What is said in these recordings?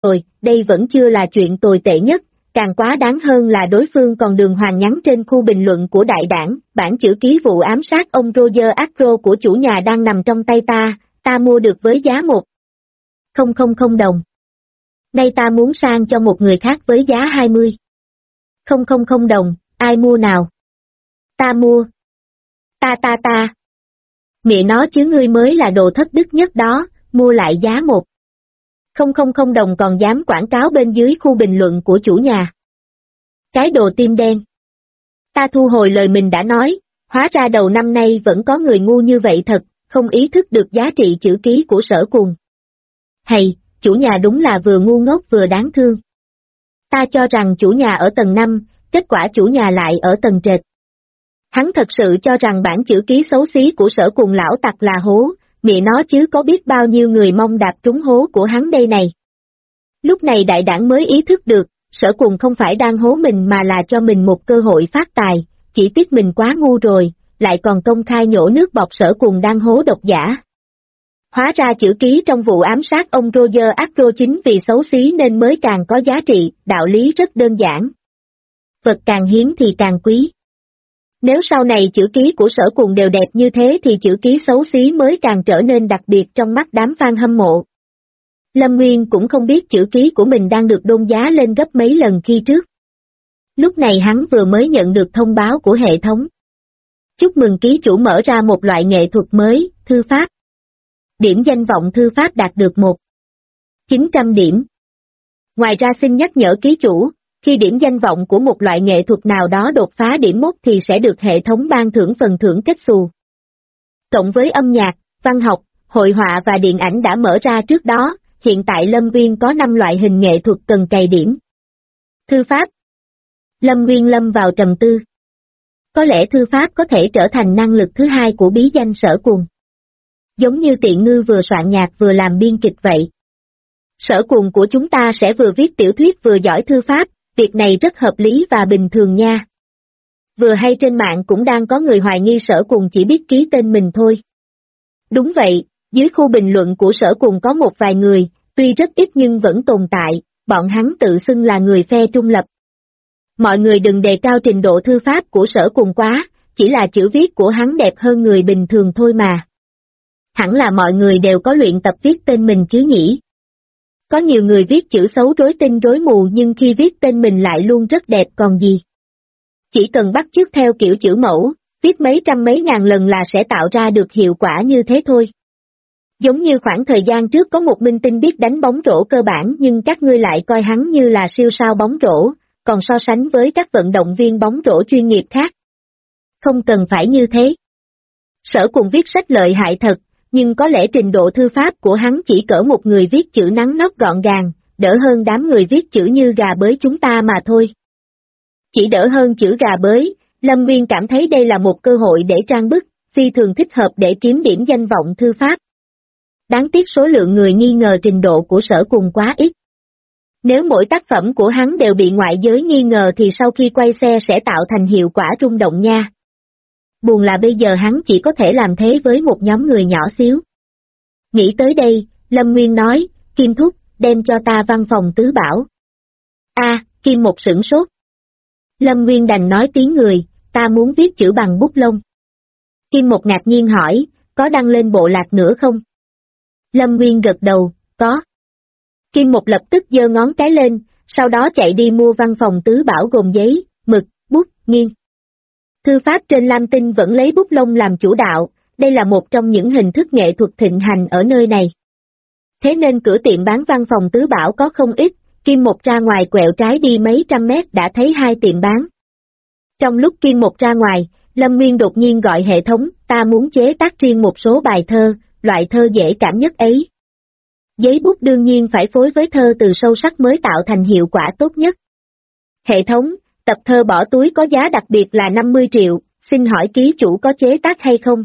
rồi, đây vẫn chưa là chuyện tồi tệ nhất, càng quá đáng hơn là đối phương còn đường hoàng nhắn trên khu bình luận của đại đảng, bản chữ ký vụ ám sát ông Roger Agro của chủ nhà đang nằm trong tay ta mua được với giá 1,000 đồng. Nay ta muốn sang cho một người khác với giá 20,000 đồng, ai mua nào? Ta mua. Ta. Mẹ nó chứ ngươi mới là đồ thất đức nhất đó, mua lại giá 1,000 đồng còn dám quảng cáo bên dưới khu bình luận của chủ nhà. Cái đồ tim đen. Ta thu hồi lời mình đã nói, hóa ra đầu năm nay vẫn có người ngu như vậy thật, không ý thức được giá trị chữ ký của Sở Cùng. Hay, chủ nhà đúng là vừa ngu ngốc vừa đáng thương. Ta cho rằng chủ nhà ở tầng 5, kết quả chủ nhà lại ở tầng trệt. Hắn thật sự cho rằng bản chữ ký xấu xí của Sở Cùng lão tặc là hố, mẹ nó chứ có biết bao nhiêu người mong đạp trúng hố của hắn đây này. Lúc này đại đảng mới ý thức được, Sở Cùng không phải đang hố mình mà là cho mình một cơ hội phát tài, chỉ tiếc mình quá ngu rồi, lại còn công khai nhổ nước bọt Sở Cùng đang hố độc giả. Hóa ra chữ ký trong vụ ám sát ông Roger Agro chính vì xấu xí nên mới càng có giá trị, đạo lý rất đơn giản. Vật càng hiếm thì càng quý. Nếu sau này chữ ký của Sở Cùng đều đẹp như thế thì chữ ký xấu xí mới càng trở nên đặc biệt trong mắt đám fan hâm mộ. Lâm Nguyên cũng không biết chữ ký của mình đang được đôn giá lên gấp mấy lần khi trước. Lúc này hắn vừa mới nhận được thông báo của hệ thống. Chúc mừng ký chủ mở ra một loại nghệ thuật mới, thư pháp. Điểm danh vọng thư pháp đạt được 1.900 điểm. Ngoài ra xin nhắc nhở ký chủ, khi điểm danh vọng của một loại nghệ thuật nào đó đột phá điểm mốc thì sẽ được hệ thống ban thưởng phần thưởng kết xù. Cộng với âm nhạc, văn học, hội họa và điện ảnh đã mở ra trước đó, hiện tại Lâm Nguyên có 5 loại hình nghệ thuật cần cày điểm. Thư pháp. Lâm Nguyên lâm vào trầm tư. Có lẽ thư pháp có thể trở thành năng lực thứ hai của bí danh Sở Cùng. Giống như Tiện Ngư vừa soạn nhạc vừa làm biên kịch vậy. Sở Cùng của chúng ta sẽ vừa viết tiểu thuyết vừa giỏi thư pháp, việc này rất hợp lý và bình thường nha. Vừa hay trên mạng cũng đang có người hoài nghi Sở Cùng chỉ biết ký tên mình thôi. Đúng vậy, dưới khu bình luận của Sở Cùng có một vài người, tuy rất ít nhưng vẫn tồn tại, bọn hắn tự xưng là người phe trung lập. Mọi người đừng đề cao trình độ thư pháp của Sở Cùng quá, chỉ là chữ viết của hắn đẹp hơn người bình thường thôi mà. Hẳn là mọi người đều có luyện tập viết tên mình chứ nhỉ? Có nhiều người viết chữ xấu rối tinh rối mù nhưng khi viết tên mình lại luôn rất đẹp còn gì. Chỉ cần bắt chước theo kiểu chữ mẫu, viết mấy trăm mấy ngàn lần là sẽ tạo ra được hiệu quả như thế thôi. Giống như khoảng thời gian trước có một minh tinh biết đánh bóng rổ cơ bản nhưng các ngươi lại coi hắn như là siêu sao bóng rổ, còn so sánh với các vận động viên bóng rổ chuyên nghiệp khác. Không cần phải như thế. Sở Cùng viết sách lợi hại thật, nhưng có lẽ trình độ thư pháp của hắn chỉ cỡ một người viết chữ nắn nót gọn gàng, đỡ hơn đám người viết chữ như gà bới chúng ta mà thôi. Chỉ đỡ hơn chữ gà bới, Lâm Nguyên cảm thấy đây là một cơ hội để trang bức, phi thường thích hợp để kiếm điểm danh vọng thư pháp. Đáng tiếc số lượng người nghi ngờ trình độ của Sở Cùng quá ít. Nếu mỗi tác phẩm của hắn đều bị ngoại giới nghi ngờ thì sau khi quay xe sẽ tạo thành hiệu quả rung động nha. Buồn là bây giờ hắn chỉ có thể làm thế với một nhóm người nhỏ xíu. Nghĩ tới đây, Lâm Nguyên nói, Kim Thúc, đem cho ta văn phòng tứ bảo. Kim Một sửng sốt. Lâm Nguyên đành nói tiếng người, ta muốn viết chữ bằng bút lông. Kim Một ngạc nhiên hỏi, có đăng lên bộ lạc nữa không? Lâm Nguyên gật đầu, có. Kim Một lập tức giơ ngón cái lên, sau đó chạy đi mua văn phòng tứ bảo gồm giấy, mực, bút, nghiêng. Thư pháp trên lam tinh vẫn lấy bút lông làm chủ đạo, đây là một trong những hình thức nghệ thuật thịnh hành ở nơi này. Thế nên cửa tiệm bán văn phòng tứ bảo có không ít, Kim Một ra ngoài quẹo trái đi mấy trăm mét đã thấy 2 tiệm bán. Trong lúc Kim Một ra ngoài, Lâm Nguyên đột nhiên gọi hệ thống, ta muốn chế tác riêng một số bài thơ, loại thơ dễ cảm nhất ấy. Giấy bút đương nhiên phải phối với thơ từ sâu sắc mới tạo thành hiệu quả tốt nhất. Hệ thống, tập thơ Bỏ Túi có giá đặc biệt là 50 triệu, xin hỏi ký chủ có chế tác hay không?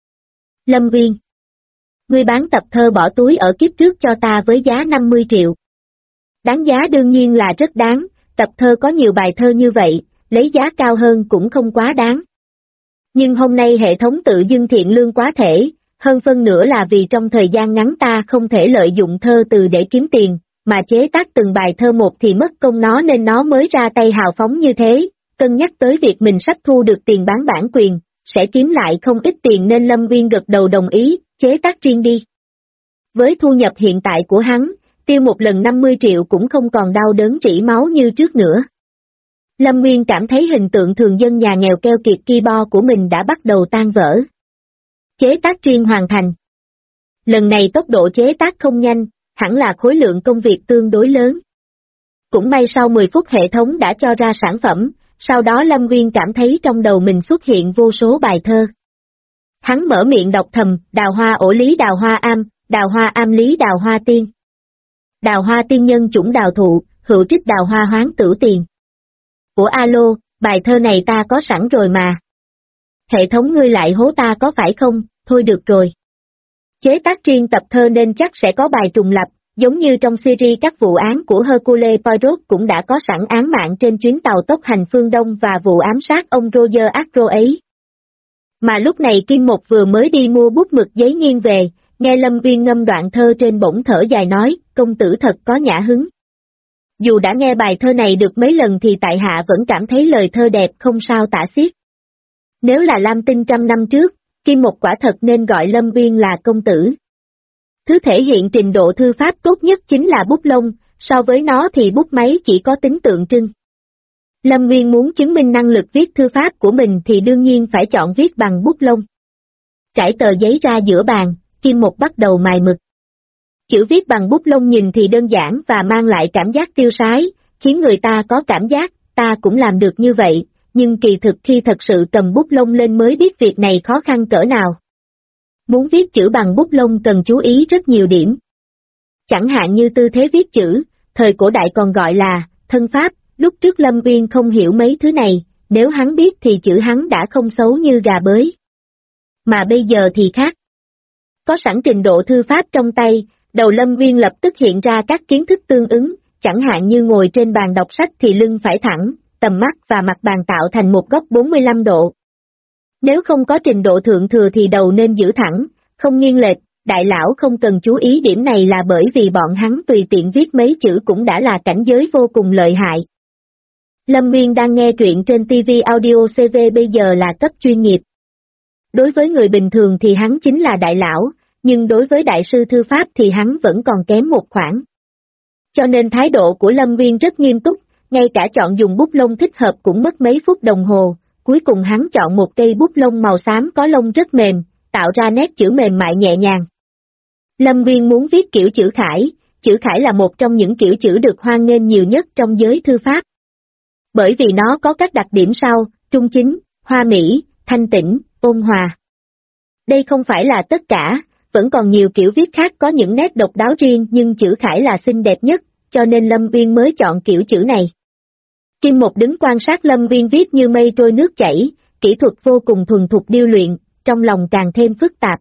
Lâm Nguyên. Ngươi bán tập thơ Bỏ Túi ở kiếp trước cho ta với giá 50 triệu. Đáng giá đương nhiên là rất đáng, tập thơ có nhiều bài thơ như vậy, lấy giá cao hơn cũng không quá đáng. Nhưng hôm nay hệ thống tự dưng thiện lương quá thể, hơn phân nữa là vì trong thời gian ngắn ta không thể lợi dụng thơ từ để kiếm tiền, mà chế tác từng bài thơ một thì mất công nó nên nó mới ra tay hào phóng như thế, cân nhắc tới việc mình sắp thu được tiền bán bản quyền, sẽ kiếm lại không ít tiền nên Lâm Viên gật đầu đồng ý, chế tác riêng đi. Với thu nhập hiện tại của hắn, tiêu một lần 50 triệu cũng không còn đau đớn rỉ máu như trước nữa. Lâm Nguyên cảm thấy hình tượng thường dân nhà nghèo keo kiệt keyboard của mình đã bắt đầu tan vỡ. Chế tác riêng hoàn thành. Lần này tốc độ chế tác không nhanh, hẳn là khối lượng công việc tương đối lớn. Cũng may sau 10 phút hệ thống đã cho ra sản phẩm, sau đó Lâm Nguyên cảm thấy trong đầu mình xuất hiện vô số bài thơ. Hắn mở miệng đọc thầm, đào hoa ổ lý đào hoa am lý đào hoa tiên. Đào hoa tiên nhân chủng đào thụ, hữu trích đào hoa hoán tử tiền. Ủa alo, bài thơ này ta có sẵn rồi mà. Hệ thống ngươi lại hố ta có phải không, thôi được rồi. Chế tác riêng tập thơ nên chắc sẽ có bài trùng lập, giống như trong series các vụ án của Hercule Poirot cũng đã có sẵn án mạng trên chuyến tàu tốc hành phương Đông và vụ ám sát ông Roger Acro ấy. Mà lúc này Kim Một vừa mới đi mua bút mực giấy nghiêng về, nghe Lâm Uyên ngâm đoạn thơ trên bỗng thở dài nói, công tử thật có nhã hứng. Dù đã nghe bài thơ này được mấy lần thì tại hạ vẫn cảm thấy lời thơ đẹp không sao tả xiết. Nếu là Lam Tinh trăm năm trước, Kim Một quả thật nên gọi Lâm Uyên là công tử. Thứ thể hiện trình độ thư pháp tốt nhất chính là bút lông, so với nó thì bút máy chỉ có tính tượng trưng. Lâm Uyên muốn chứng minh năng lực viết thư pháp của mình thì đương nhiên phải chọn viết bằng bút lông. Trải tờ giấy ra giữa bàn, Kim Một bắt đầu mài mực. Chữ viết bằng bút lông nhìn thì đơn giản và mang lại cảm giác tiêu sái, khiến người ta có cảm giác, ta cũng làm được như vậy, nhưng kỳ thực khi thật sự cầm bút lông lên mới biết việc này khó khăn cỡ nào. Muốn viết chữ bằng bút lông cần chú ý rất nhiều điểm. Chẳng hạn như tư thế viết chữ, thời cổ đại còn gọi là thân pháp, lúc trước Lâm Uyên không hiểu mấy thứ này, nếu hắn biết thì chữ hắn đã không xấu như gà bới. Mà bây giờ thì khác. Có sẵn trình độ thư pháp trong tay, đầu Lâm Uyên lập tức hiện ra các kiến thức tương ứng, chẳng hạn như ngồi trên bàn đọc sách thì lưng phải thẳng, tầm mắt và mặt bàn tạo thành một góc 45 độ. Nếu không có trình độ thượng thừa thì đầu nên giữ thẳng, không nghiêng lệch, đại lão không cần chú ý điểm này là bởi vì bọn hắn tùy tiện viết mấy chữ cũng đã là cảnh giới vô cùng lợi hại. Lâm Nguyên đang nghe truyện trên TV Audio CV bây giờ là cấp chuyên nghiệp. Đối với người bình thường thì hắn chính là đại lão, nhưng đối với đại sư thư pháp thì hắn vẫn còn kém một khoảng. Cho nên thái độ của Lâm Nguyên rất nghiêm túc, ngay cả chọn dùng bút lông thích hợp cũng mất mấy phút đồng hồ, cuối cùng hắn chọn một cây bút lông màu xám có lông rất mềm, tạo ra nét chữ mềm mại nhẹ nhàng. Lâm Nguyên muốn viết kiểu chữ khải là một trong những kiểu chữ được hoan nghênh nhiều nhất trong giới thư pháp. Bởi vì nó có các đặc điểm sau, trung chính, hoa mỹ, thanh tĩnh, ôn hòa. Đây không phải là tất cả, vẫn còn nhiều kiểu viết khác có những nét độc đáo riêng nhưng chữ khải là xinh đẹp nhất, cho nên Lâm Uyên mới chọn kiểu chữ này. Kim Một đứng quan sát Lâm Uyên viết như mây trôi nước chảy, kỹ thuật vô cùng thuần thục điêu luyện, trong lòng càng thêm phức tạp.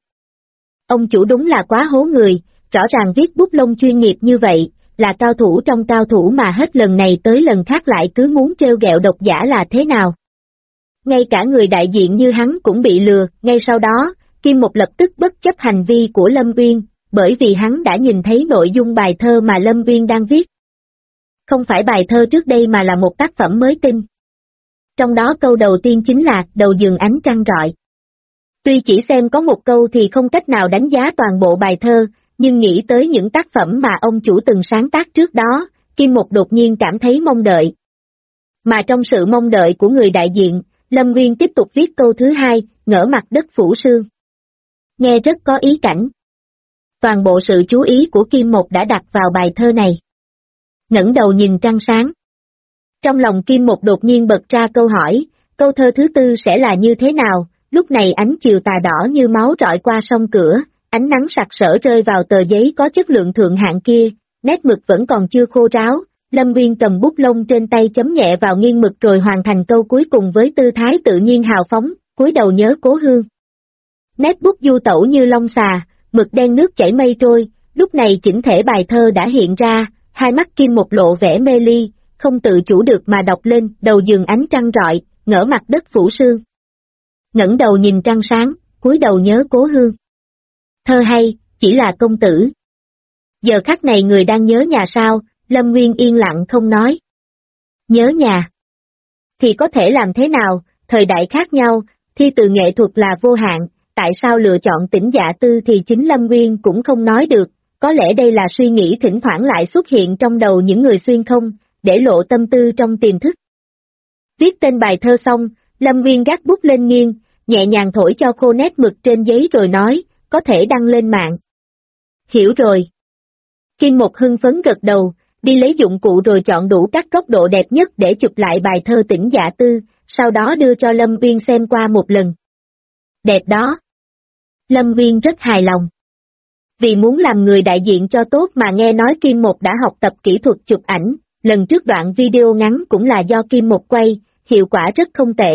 Ông chủ đúng là quá hố người, rõ ràng viết bút lông chuyên nghiệp như vậy, là cao thủ trong cao thủ mà hết lần này tới lần khác lại cứ muốn trêu ghẹo độc giả là thế nào. Ngay cả người đại diện như hắn cũng bị lừa, ngay sau đó, Kim Một lập tức bất chấp hành vi của Lâm Uyên, bởi vì hắn đã nhìn thấy nội dung bài thơ mà Lâm Uyên đang viết. Không phải bài thơ trước đây mà là một tác phẩm mới tinh. Trong đó câu đầu tiên chính là đầu giường ánh trăng rọi. Tuy chỉ xem có một câu thì không cách nào đánh giá toàn bộ bài thơ, nhưng nghĩ tới những tác phẩm mà ông chủ từng sáng tác trước đó, Kim Một đột nhiên cảm thấy mong đợi. Mà trong sự mong đợi của người đại diện, Lâm Nguyên tiếp tục viết câu thứ hai, ngỡ mặt đất phủ sương. Nghe rất có ý cảnh. Toàn bộ sự chú ý của Kim Một đã đặt vào bài thơ này. Ngẩng đầu nhìn trăng sáng. Trong lòng Kim Một đột nhiên bật ra câu hỏi, câu thơ thứ tư sẽ là như thế nào? Lúc này ánh chiều tà đỏ như máu rọi qua song cửa, ánh nắng sặc sỡ rơi vào tờ giấy có chất lượng thượng hạng kia, nét mực vẫn còn chưa khô ráo, Lâm Nguyên cầm bút lông trên tay chấm nhẹ vào nghiêng mực rồi hoàn thành câu cuối cùng với tư thái tự nhiên hào phóng, cúi đầu nhớ cố hương. Nét bút du tẩu như long xà, mực đen nước chảy mây trôi, lúc này chỉnh thể bài thơ đã hiện ra, hai mắt Kim Một lộ vẻ mê ly, không tự chủ được mà đọc lên, đầu giường ánh trăng rọi, ngỡ mặt đất phủ sương. Ngẩng đầu nhìn trăng sáng, cúi đầu nhớ cố hương. Thơ hay, chỉ là công tử. Giờ khắc này người đang nhớ nhà sao? Lâm Nguyên yên lặng không nói. Nhớ nhà. Thì có thể làm thế nào, thời đại khác nhau, thi từ nghệ thuật là vô hạn, tại sao lựa chọn Tĩnh Dạ Tư thì chính Lâm Nguyên cũng không nói được, có lẽ đây là suy nghĩ thỉnh thoảng lại xuất hiện trong đầu những người xuyên không, để lộ tâm tư trong tiềm thức. Viết tên bài thơ xong, Lâm Nguyên gác bút lên nghiêng, nhẹ nhàng thổi cho khô nét mực trên giấy rồi nói, có thể đăng lên mạng. Hiểu rồi. Kim Một hưng phấn gật đầu, đi lấy dụng cụ rồi chọn đủ các góc độ đẹp nhất để chụp lại bài thơ Tĩnh Dạ Tư, sau đó đưa cho Lâm Nguyên xem qua một lần. Đẹp đó. Lâm Nguyên rất hài lòng. Vì muốn làm người đại diện cho tốt mà nghe nói Kim Một đã học tập kỹ thuật chụp ảnh, lần trước đoạn video ngắn cũng là do Kim Một quay, hiệu quả rất không tệ.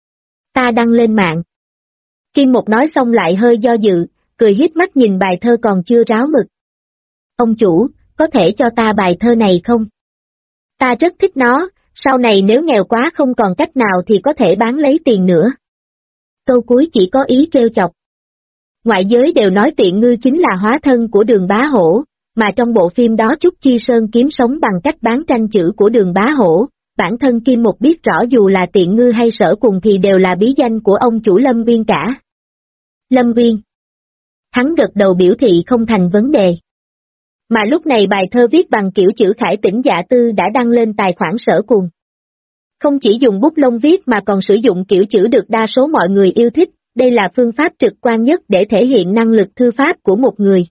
Ta đăng lên mạng. Kim Một nói xong lại hơi do dự, cười híp mắt nhìn bài thơ còn chưa ráo mực. Ông chủ, có thể cho ta bài thơ này không? Ta rất thích nó, sau này nếu nghèo quá không còn cách nào thì có thể bán lấy tiền nữa. Câu cuối chỉ có ý trêu chọc. Ngoại giới đều nói Tiện Ngư chính là hóa thân của Đường Bá Hổ, mà trong bộ phim đó Trúc Chi Sơn kiếm sống bằng cách bán tranh chữ của Đường Bá Hổ, bản thân Kim Một biết rõ dù là Tiện Ngư hay Sở Cùng thì đều là bí danh của ông chủ Lâm Nguyên cả. Lâm Nguyên. Hắn gật đầu biểu thị không thành vấn đề. Mà lúc này bài thơ viết bằng kiểu chữ khải Tĩnh Dạ Tư đã đăng lên tài khoản Sở Cùng. Không chỉ dùng bút lông viết mà còn sử dụng kiểu chữ được đa số mọi người yêu thích, đây là phương pháp trực quan nhất để thể hiện năng lực thư pháp của một người.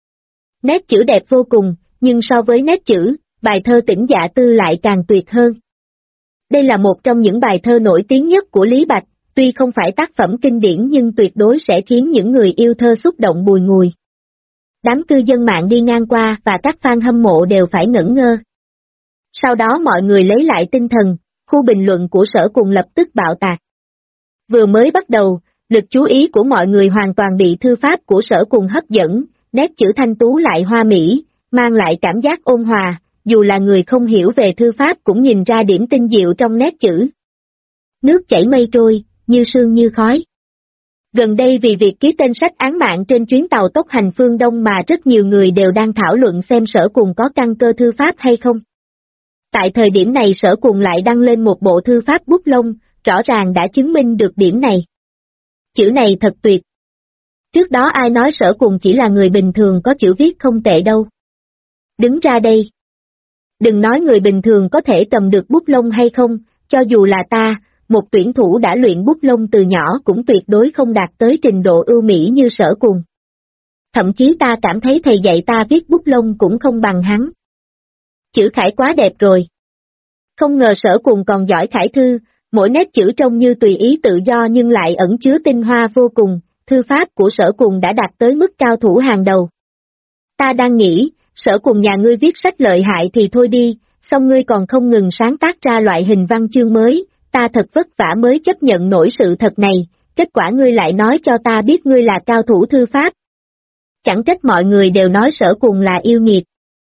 Nét chữ đẹp vô cùng, nhưng so với nét chữ, bài thơ Tĩnh Dạ Tư lại càng tuyệt hơn. Đây là một trong những bài thơ nổi tiếng nhất của Lý Bạch, tuy không phải tác phẩm kinh điển nhưng tuyệt đối sẽ khiến những người yêu thơ xúc động bùi ngùi. Đám cư dân mạng đi ngang qua và các fan hâm mộ đều phải ngẩn ngơ. Sau đó mọi người lấy lại tinh thần, khu bình luận của Sở Cùng lập tức bạo tạc. Vừa mới bắt đầu, lực chú ý của mọi người hoàn toàn bị thư pháp của Sở Cùng hấp dẫn, nét chữ thanh tú lại hoa mỹ, mang lại cảm giác ôn hòa, dù là người không hiểu về thư pháp cũng nhìn ra điểm tinh diệu trong nét chữ. Nước chảy mây trôi, như sương như khói. Gần đây vì việc ký tên sách án mạng trên chuyến tàu tốc hành phương Đông mà rất nhiều người đều đang thảo luận xem Sở Cùng có căn cơ thư pháp hay không. Tại thời điểm này Sở Cùng lại đăng lên một bộ thư pháp bút lông, rõ ràng đã chứng minh được điểm này. Chữ này thật tuyệt. Trước đó ai nói Sở Cùng chỉ là người bình thường có chữ viết không tệ đâu. Đứng ra đây. Đừng nói người bình thường có thể cầm được bút lông hay không, cho dù là ta, một tuyển thủ đã luyện bút lông từ nhỏ cũng tuyệt đối không đạt tới trình độ ưu mỹ như Sở Cùng. Thậm chí ta cảm thấy thầy dạy ta viết bút lông cũng không bằng hắn. Chữ khải quá đẹp rồi. Không ngờ Sở Cùng còn giỏi khải thư, mỗi nét chữ trông như tùy ý tự do nhưng lại ẩn chứa tinh hoa vô cùng, thư pháp của Sở Cùng đã đạt tới mức cao thủ hàng đầu. Ta đang nghĩ, Sở Cùng nhà ngươi viết sách lợi hại thì thôi đi, xong ngươi còn không ngừng sáng tác ra loại hình văn chương mới, ta thật vất vả mới chấp nhận nổi sự thật này, kết quả ngươi lại nói cho ta biết ngươi là cao thủ thư pháp. Chẳng trách mọi người đều nói Sở Cùng là yêu nghiệt.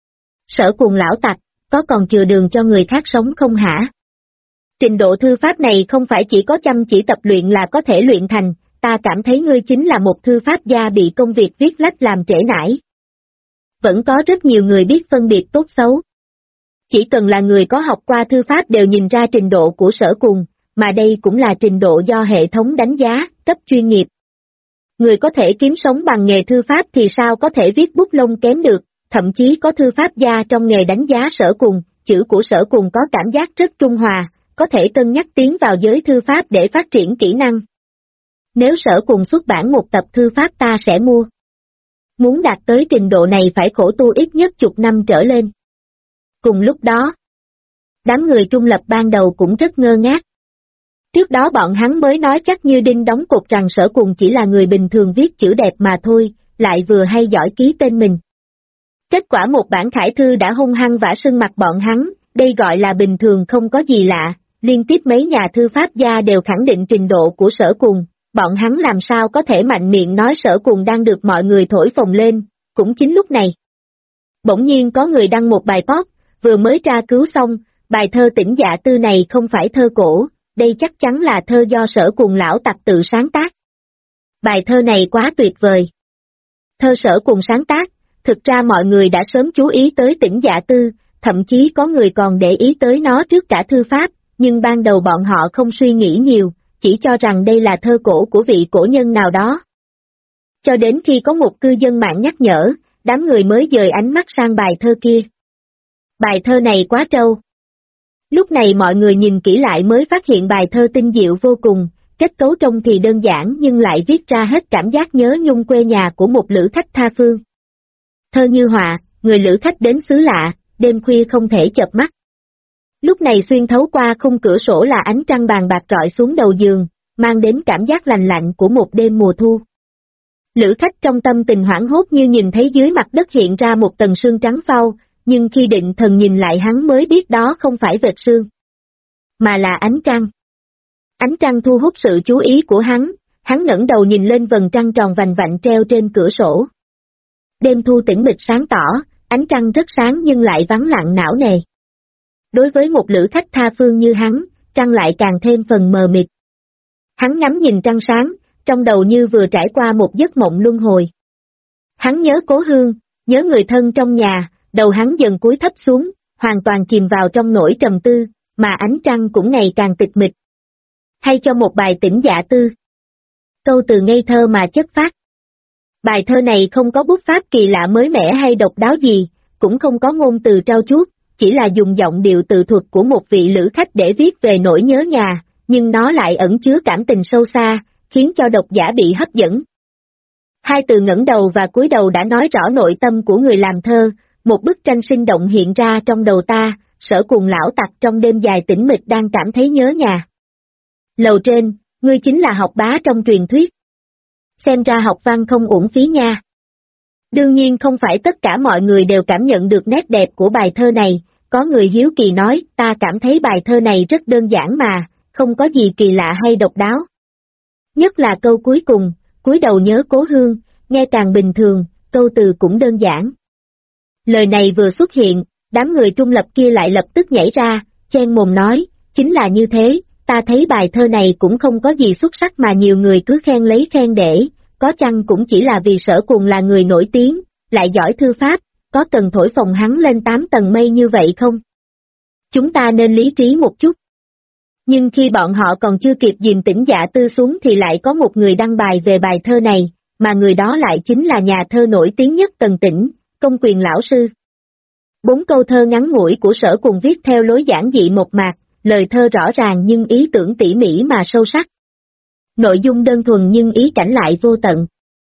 Sở Cùng lão tặc, có còn chừa đường cho người khác sống không hả? Trình độ thư pháp này không phải chỉ có chăm chỉ tập luyện là có thể luyện thành, ta cảm thấy ngươi chính là một thư pháp gia bị công việc viết lách làm trễ nải. Vẫn có rất nhiều người biết phân biệt tốt xấu. Chỉ cần là người có học qua thư pháp đều nhìn ra trình độ của Sở Cùng, mà đây cũng là trình độ do hệ thống đánh giá, cấp chuyên nghiệp. Người có thể kiếm sống bằng nghề thư pháp thì sao có thể viết bút lông kém được, thậm chí có thư pháp gia trong nghề đánh giá Sở Cùng, chữ của Sở Cùng có cảm giác rất trung hòa, có thể cân nhắc tiến vào giới thư pháp để phát triển kỹ năng. Nếu Sở Cùng xuất bản một tập thư pháp ta sẽ mua. Muốn đạt tới trình độ này phải khổ tu ít nhất chục năm trở lên. Cùng lúc đó, đám người trung lập ban đầu cũng rất ngơ ngác. Trước đó bọn hắn mới nói chắc như đinh đóng cột rằng Sở Cùng chỉ là người bình thường viết chữ đẹp mà thôi, lại vừa hay giỏi ký tên mình. Kết quả một bản khải thư đã hung hăng vả sưng mặt bọn hắn, đây gọi là bình thường không có gì lạ, liên tiếp mấy nhà thư pháp gia đều khẳng định trình độ của Sở Cùng, bọn hắn làm sao có thể mạnh miệng nói Sở Cùng đang được mọi người thổi phồng lên, cũng chính lúc này. Bỗng nhiên có người đăng một bài post, vừa mới tra cứu xong, bài thơ Tĩnh Dạ Tư này không phải thơ cổ, đây chắc chắn là thơ do Sở Cùng lão tặc tự sáng tác. Bài thơ này quá tuyệt vời. Thơ Sở Cùng sáng tác, Thực ra mọi người đã sớm chú ý tới Tĩnh Dạ Tư, thậm chí có người còn để ý tới nó trước cả thư pháp, nhưng ban đầu bọn họ không suy nghĩ nhiều, chỉ cho rằng đây là thơ cổ của vị cổ nhân nào đó. Cho đến khi có một cư dân mạng nhắc nhở, đám người mới dời ánh mắt sang bài thơ kia. Bài thơ này quá trâu. Lúc này mọi người nhìn kỹ lại mới phát hiện bài thơ tinh diệu vô cùng, kết cấu trông thì đơn giản nhưng lại viết ra hết cảm giác nhớ nhung quê nhà của một lữ khách tha phương. Thơ như họa, người lữ khách đến xứ lạ, đêm khuya không thể chợp mắt. Lúc này xuyên thấu qua khung cửa sổ là ánh trăng bàn bạc rọi xuống đầu giường, mang đến cảm giác lành lạnh của một đêm mùa thu. Lữ khách trong tâm tình hoảng hốt như nhìn thấy dưới mặt đất hiện ra một tầng sương trắng phau, nhưng khi định thần nhìn lại hắn mới biết đó không phải vệt sương, mà là ánh trăng. Ánh trăng thu hút sự chú ý của hắn ngẩng đầu nhìn lên vầng trăng tròn vành vạnh treo trên cửa sổ. Đêm thu tĩnh mịch sáng tỏ, ánh trăng rất sáng nhưng lại vắng lặng não nề. Đối với một lữ khách tha phương như hắn, trăng lại càng thêm phần mờ mịt. Hắn ngắm nhìn trăng sáng, trong đầu như vừa trải qua một giấc mộng luân hồi. Hắn nhớ cố hương, nhớ người thân trong nhà, đầu hắn dần cúi thấp xuống, hoàn toàn chìm vào trong nỗi trầm tư, mà ánh trăng cũng ngày càng tịch mịch. Hay cho một bài Tĩnh Dạ Tư. Câu từ ngây thơ mà chất phác. Bài thơ này không có bút pháp kỳ lạ mới mẻ hay độc đáo gì, cũng không có ngôn từ trau chuốt, chỉ là dùng giọng điệu tự thuật của một vị lữ khách để viết về nỗi nhớ nhà, nhưng nó lại ẩn chứa cảm tình sâu xa, khiến cho độc giả bị hấp dẫn. Hai từ ngẩng đầu và cúi đầu đã nói rõ nội tâm của người làm thơ, một bức tranh sinh động hiện ra trong đầu ta, Sở Cùng lão tặc trong đêm dài tĩnh mịch đang cảm thấy nhớ nhà. Lầu trên, ngươi chính là học bá trong truyền thuyết. Xem ra học văn không uổng phí nha. Đương nhiên không phải tất cả mọi người đều cảm nhận được nét đẹp của bài thơ này, có người hiếu kỳ nói, ta cảm thấy bài thơ này rất đơn giản mà, không có gì kỳ lạ hay độc đáo. Nhất là câu cuối cùng, cúi đầu nhớ cố hương, nghe càng bình thường, câu từ cũng đơn giản. Lời này vừa xuất hiện, đám người trung lập kia lại lập tức nhảy ra, chen mồm nói, chính là như thế, ta thấy bài thơ này cũng không có gì xuất sắc mà nhiều người cứ khen lấy khen để, có chăng cũng chỉ là vì Sở Cùng là người nổi tiếng, lại giỏi thư pháp, có cần thổi phồng hắn lên 8 tầng mây như vậy không? Chúng ta nên lý trí một chút. Nhưng khi bọn họ còn chưa kịp dìm Tĩnh Dạ Tư xuống thì lại có một người đăng bài về bài thơ này, mà người đó lại chính là nhà thơ nổi tiếng nhất Tần Tĩnh, Công Quyền lão sư. 4 câu thơ ngắn ngủi của Sở Cùng viết theo lối giản dị mộc mạc, lời thơ rõ ràng nhưng ý tưởng tỉ mỉ mà sâu sắc. Nội dung đơn thuần nhưng ý cảnh lại vô tận.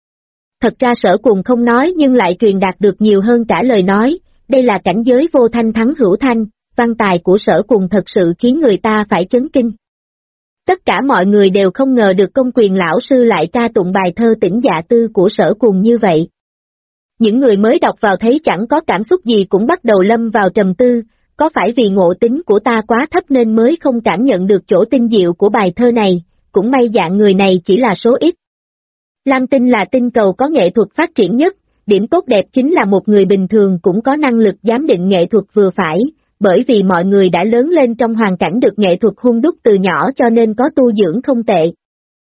Thật ra Sở Cùng không nói nhưng lại truyền đạt được nhiều hơn cả lời nói, đây là cảnh giới vô thanh thắng hữu thanh, văn tài của Sở Cùng thật sự khiến người ta phải chấn kinh. Tất cả mọi người đều không ngờ được Công Quyền lão sư lại ca tụng bài thơ Tĩnh Dạ Tư của Sở Cùng như vậy. Những người mới đọc vào thấy chẳng có cảm xúc gì cũng bắt đầu lâm vào trầm tư, có phải vì ngộ tính của ta quá thấp nên mới không cảm nhận được chỗ tinh diệu của bài thơ này, cũng may dạng người này chỉ là số ít. Lam Tinh là tinh cầu có nghệ thuật phát triển nhất, điểm tốt đẹp chính là một người bình thường cũng có năng lực giám định nghệ thuật vừa phải, bởi vì mọi người đã lớn lên trong hoàn cảnh được nghệ thuật hun đúc từ nhỏ cho nên có tu dưỡng không tệ.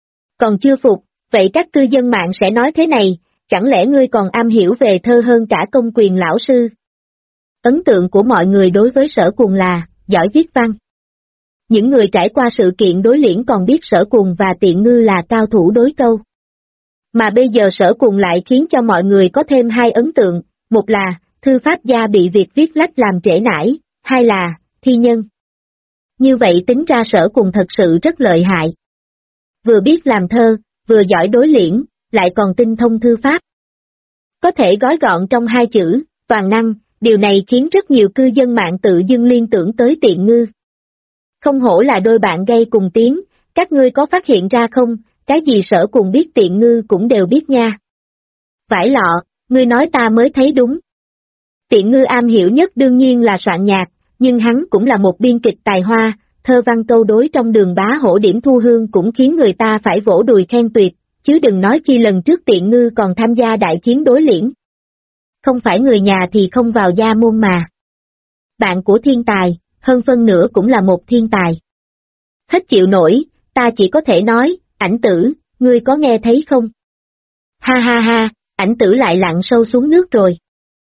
Còn chưa phục, vậy các cư dân mạng sẽ nói thế này, chẳng lẽ ngươi còn am hiểu về thơ hơn cả Công Quyền lão sư? Ấn tượng của mọi người đối với Sở Cùng là, giỏi viết văn. Những người trải qua sự kiện đối liễn còn biết Sở Cùng và Tiện Ngư là cao thủ đối câu. Mà bây giờ Sở Cùng lại khiến cho mọi người có thêm hai ấn tượng, một là, thư pháp gia bị việc viết lách làm trễ nải, hai là, thi nhân. Như vậy tính ra Sở Cùng thật sự rất lợi hại. Vừa biết làm thơ, vừa giỏi đối liễn, lại còn tinh thông thư pháp. Có thể gói gọn trong hai chữ, toàn năng, điều này khiến rất nhiều cư dân mạng tự dưng liên tưởng tới Tiện Ngư. Không hổ là đôi bạn gây cùng tiếng, các ngươi có phát hiện ra không, cái gì Sở Cùng biết Tiện Ngư cũng đều biết nha. Vải lọ, ngươi nói ta mới thấy đúng. Tiện Ngư am hiểu nhất đương nhiên là soạn nhạc, nhưng hắn cũng là một biên kịch tài hoa, thơ văn câu đối trong Đường Bá Hổ Điểm Thu Hương cũng khiến người ta phải vỗ đùi khen tuyệt, chứ đừng nói chi lần trước Tiện Ngư còn tham gia đại chiến đối liễn. Không phải người nhà thì không vào gia môn mà. Bạn của thiên tài, hơn phân nửa cũng là một thiên tài. Hết chịu nổi, ta chỉ có thể nói, Ảnh Tử, ngươi có nghe thấy không? Ha ha ha, Ảnh Tử lại lặn sâu xuống nước rồi.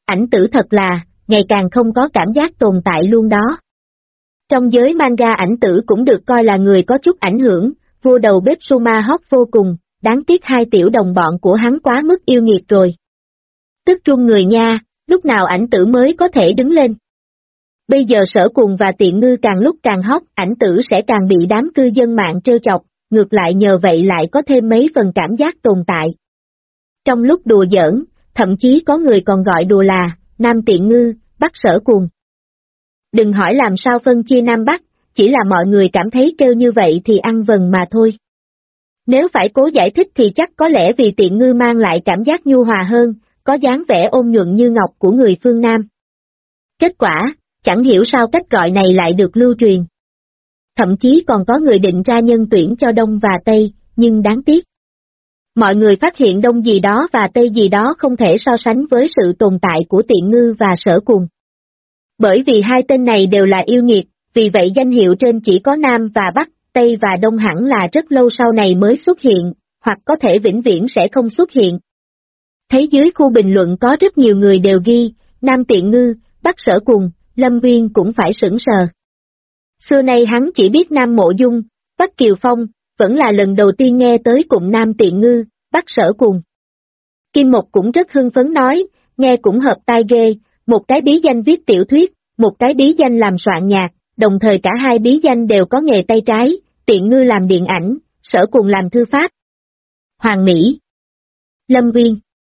ảnh tử thật là, ngày càng không có cảm giác tồn tại luôn đó. Trong giới manga ảnh tử cũng được coi là người có chút ảnh hưởng, vua đầu bếp Suma hot vô cùng, đáng tiếc hai tiểu đồng bọn của hắn quá mức yêu nghiệt rồi. Tức run người nha, lúc nào ảnh tử mới có thể đứng lên. Bây giờ Sở Cùng và Tiện Ngư càng lúc càng hot, ảnh tử sẽ càng bị đám cư dân mạng trêu chọc, ngược lại nhờ vậy lại có thêm mấy phần cảm giác tồn tại. Trong lúc đùa giỡn, thậm chí có người còn gọi đùa là, Nam Tiện Ngư, Bắc Sở Cùng. Đừng hỏi làm sao phân chia Nam Bắc, chỉ là mọi người cảm thấy kêu như vậy thì ăn vần mà thôi. Nếu phải cố giải thích thì chắc có lẽ vì Tiện Ngư mang lại cảm giác nhu hòa hơn, có dáng vẻ ôn nhuận như ngọc của người phương Nam. Kết quả, chẳng hiểu sao cách gọi này lại được lưu truyền. Thậm chí còn có người định ra nhân tuyển cho Đông và Tây, nhưng đáng tiếc. Mọi người phát hiện Đông gì đó và Tây gì đó không thể so sánh với sự tồn tại của Tiện Ngư và Sở Cùng. Bởi vì hai tên này đều là yêu nghiệt, vì vậy danh hiệu trên chỉ có Nam và Bắc, Tây và Đông hẳn là rất lâu sau này mới xuất hiện, hoặc có thể vĩnh viễn sẽ không xuất hiện. Thấy dưới khu bình luận có rất nhiều người đều ghi, Nam Tiện Ngư, Bắc Sở Cùng, Lâm Viên cũng phải sửng sờ. Xưa nay hắn chỉ biết Nam Mộ Dung, Bắc Kiều Phong, vẫn là lần đầu tiên nghe tới cụm Nam Tiện Ngư, Bắc Sở Cùng. Kim Mộc cũng rất hưng phấn nói, nghe cũng hợp tai ghê, một cái bí danh viết tiểu thuyết, một cái bí danh làm soạn nhạc, đồng thời cả hai bí danh đều có nghề tay trái, Tiện Ngư làm điện ảnh, Sở Cùng làm thư pháp. Hoàng Mỹ, Lâm Viên.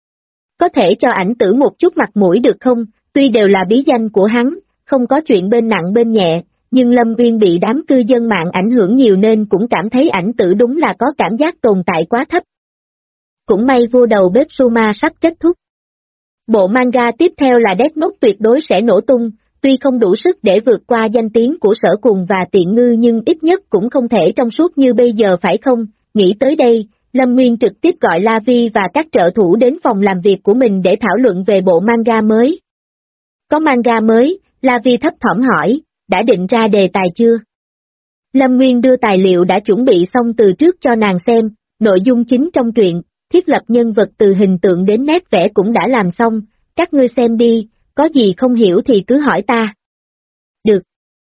Có thể cho ảnh tử một chút mặt mũi được không, tuy đều là bí danh của hắn, không có chuyện bên nặng bên nhẹ, nhưng Lâm Viên bị đám cư dân mạng ảnh hưởng nhiều nên cũng cảm thấy ảnh tử đúng là có cảm giác tồn tại quá thấp. Cũng may vua đầu bếp Suma sắp kết thúc. Bộ manga tiếp theo là Death Note tuyệt đối sẽ nổ tung, tuy không đủ sức để vượt qua danh tiếng của Sở Cùng và Tiện Ngư nhưng ít nhất cũng không thể trong suốt như bây giờ phải không, nghĩ tới đây, Lâm Nguyên trực tiếp gọi La Vi và các trợ thủ đến phòng làm việc của mình để thảo luận về bộ manga mới. Có manga mới, La Vi thấp thỏm hỏi, đã định ra đề tài chưa? Lâm Nguyên đưa tài liệu đã chuẩn bị xong từ trước cho nàng xem, nội dung chính trong truyện, thiết lập nhân vật từ hình tượng đến nét vẽ cũng đã làm xong, các ngươi xem đi, có gì không hiểu thì cứ hỏi ta. Được.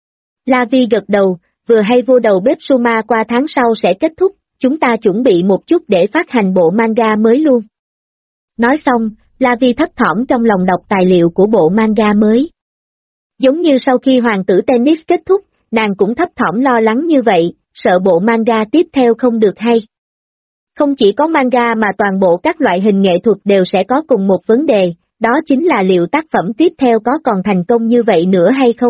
La Vi gật đầu, vừa hay vô đầu bếp Suma qua tháng sau sẽ kết thúc, chúng ta chuẩn bị một chút để phát hành bộ manga mới luôn. Nói xong, La Vi thấp thỏm trong lòng đọc tài liệu của bộ manga mới. Giống như sau khi Hoàng tử Tennis kết thúc, nàng cũng thấp thỏm lo lắng như vậy, sợ bộ manga tiếp theo không được hay. Không chỉ có manga mà toàn bộ các loại hình nghệ thuật đều sẽ có cùng một vấn đề, đó chính là liệu tác phẩm tiếp theo có còn thành công như vậy nữa hay không.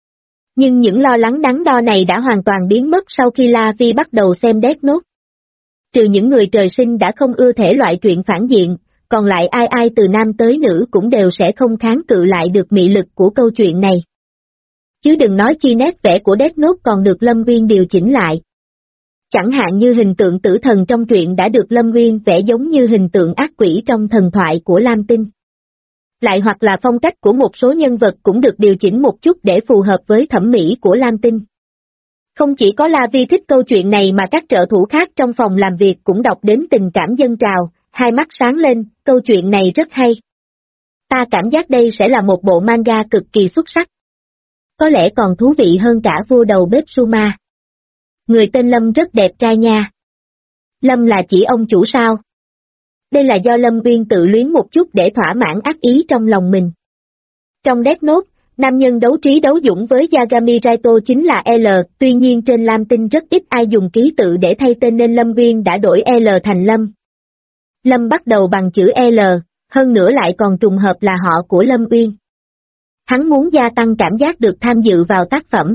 Nhưng những lo lắng đắn đo này đã hoàn toàn biến mất sau khi La Vi bắt đầu xem Death Note. Trừ những người trời sinh đã không ưa thể loại truyện phản diện, còn lại ai ai từ nam tới nữ cũng đều sẽ không kháng cự lại được mị lực của câu chuyện này. Chứ đừng nói chi nét vẽ của Death Note còn được Lâm Nguyên điều chỉnh lại. Chẳng hạn như hình tượng tử thần trong truyện đã được Lâm Nguyên vẽ giống như hình tượng ác quỷ trong thần thoại của Lam Tinh. Lại hoặc là phong cách của một số nhân vật cũng được điều chỉnh một chút để phù hợp với thẩm mỹ của Lam Tinh. Không chỉ có La Vi thích câu chuyện này mà các trợ thủ khác trong phòng làm việc cũng đọc đến tình cảm dâng trào, hai mắt sáng lên, câu chuyện này rất hay. Ta cảm giác đây sẽ là một bộ manga cực kỳ xuất sắc. Có lẽ còn thú vị hơn cả vua đầu bếp Suma. Người tên Lâm rất đẹp trai nha. Lâm là chỉ ông chủ sao? Đây là do Lâm Uyên tự luyến một chút để thỏa mãn ác ý trong lòng mình. Trong Death Note, nam nhân đấu trí đấu dũng với Yagami Raito chính là L, tuy nhiên trên Lam Tinh rất ít ai dùng ký tự để thay tên nên Lâm Uyên đã đổi L thành Lâm. Lâm bắt đầu bằng chữ L, hơn nữa lại còn trùng hợp là họ của Lâm Uyên. Hắn muốn gia tăng cảm giác được tham dự vào tác phẩm.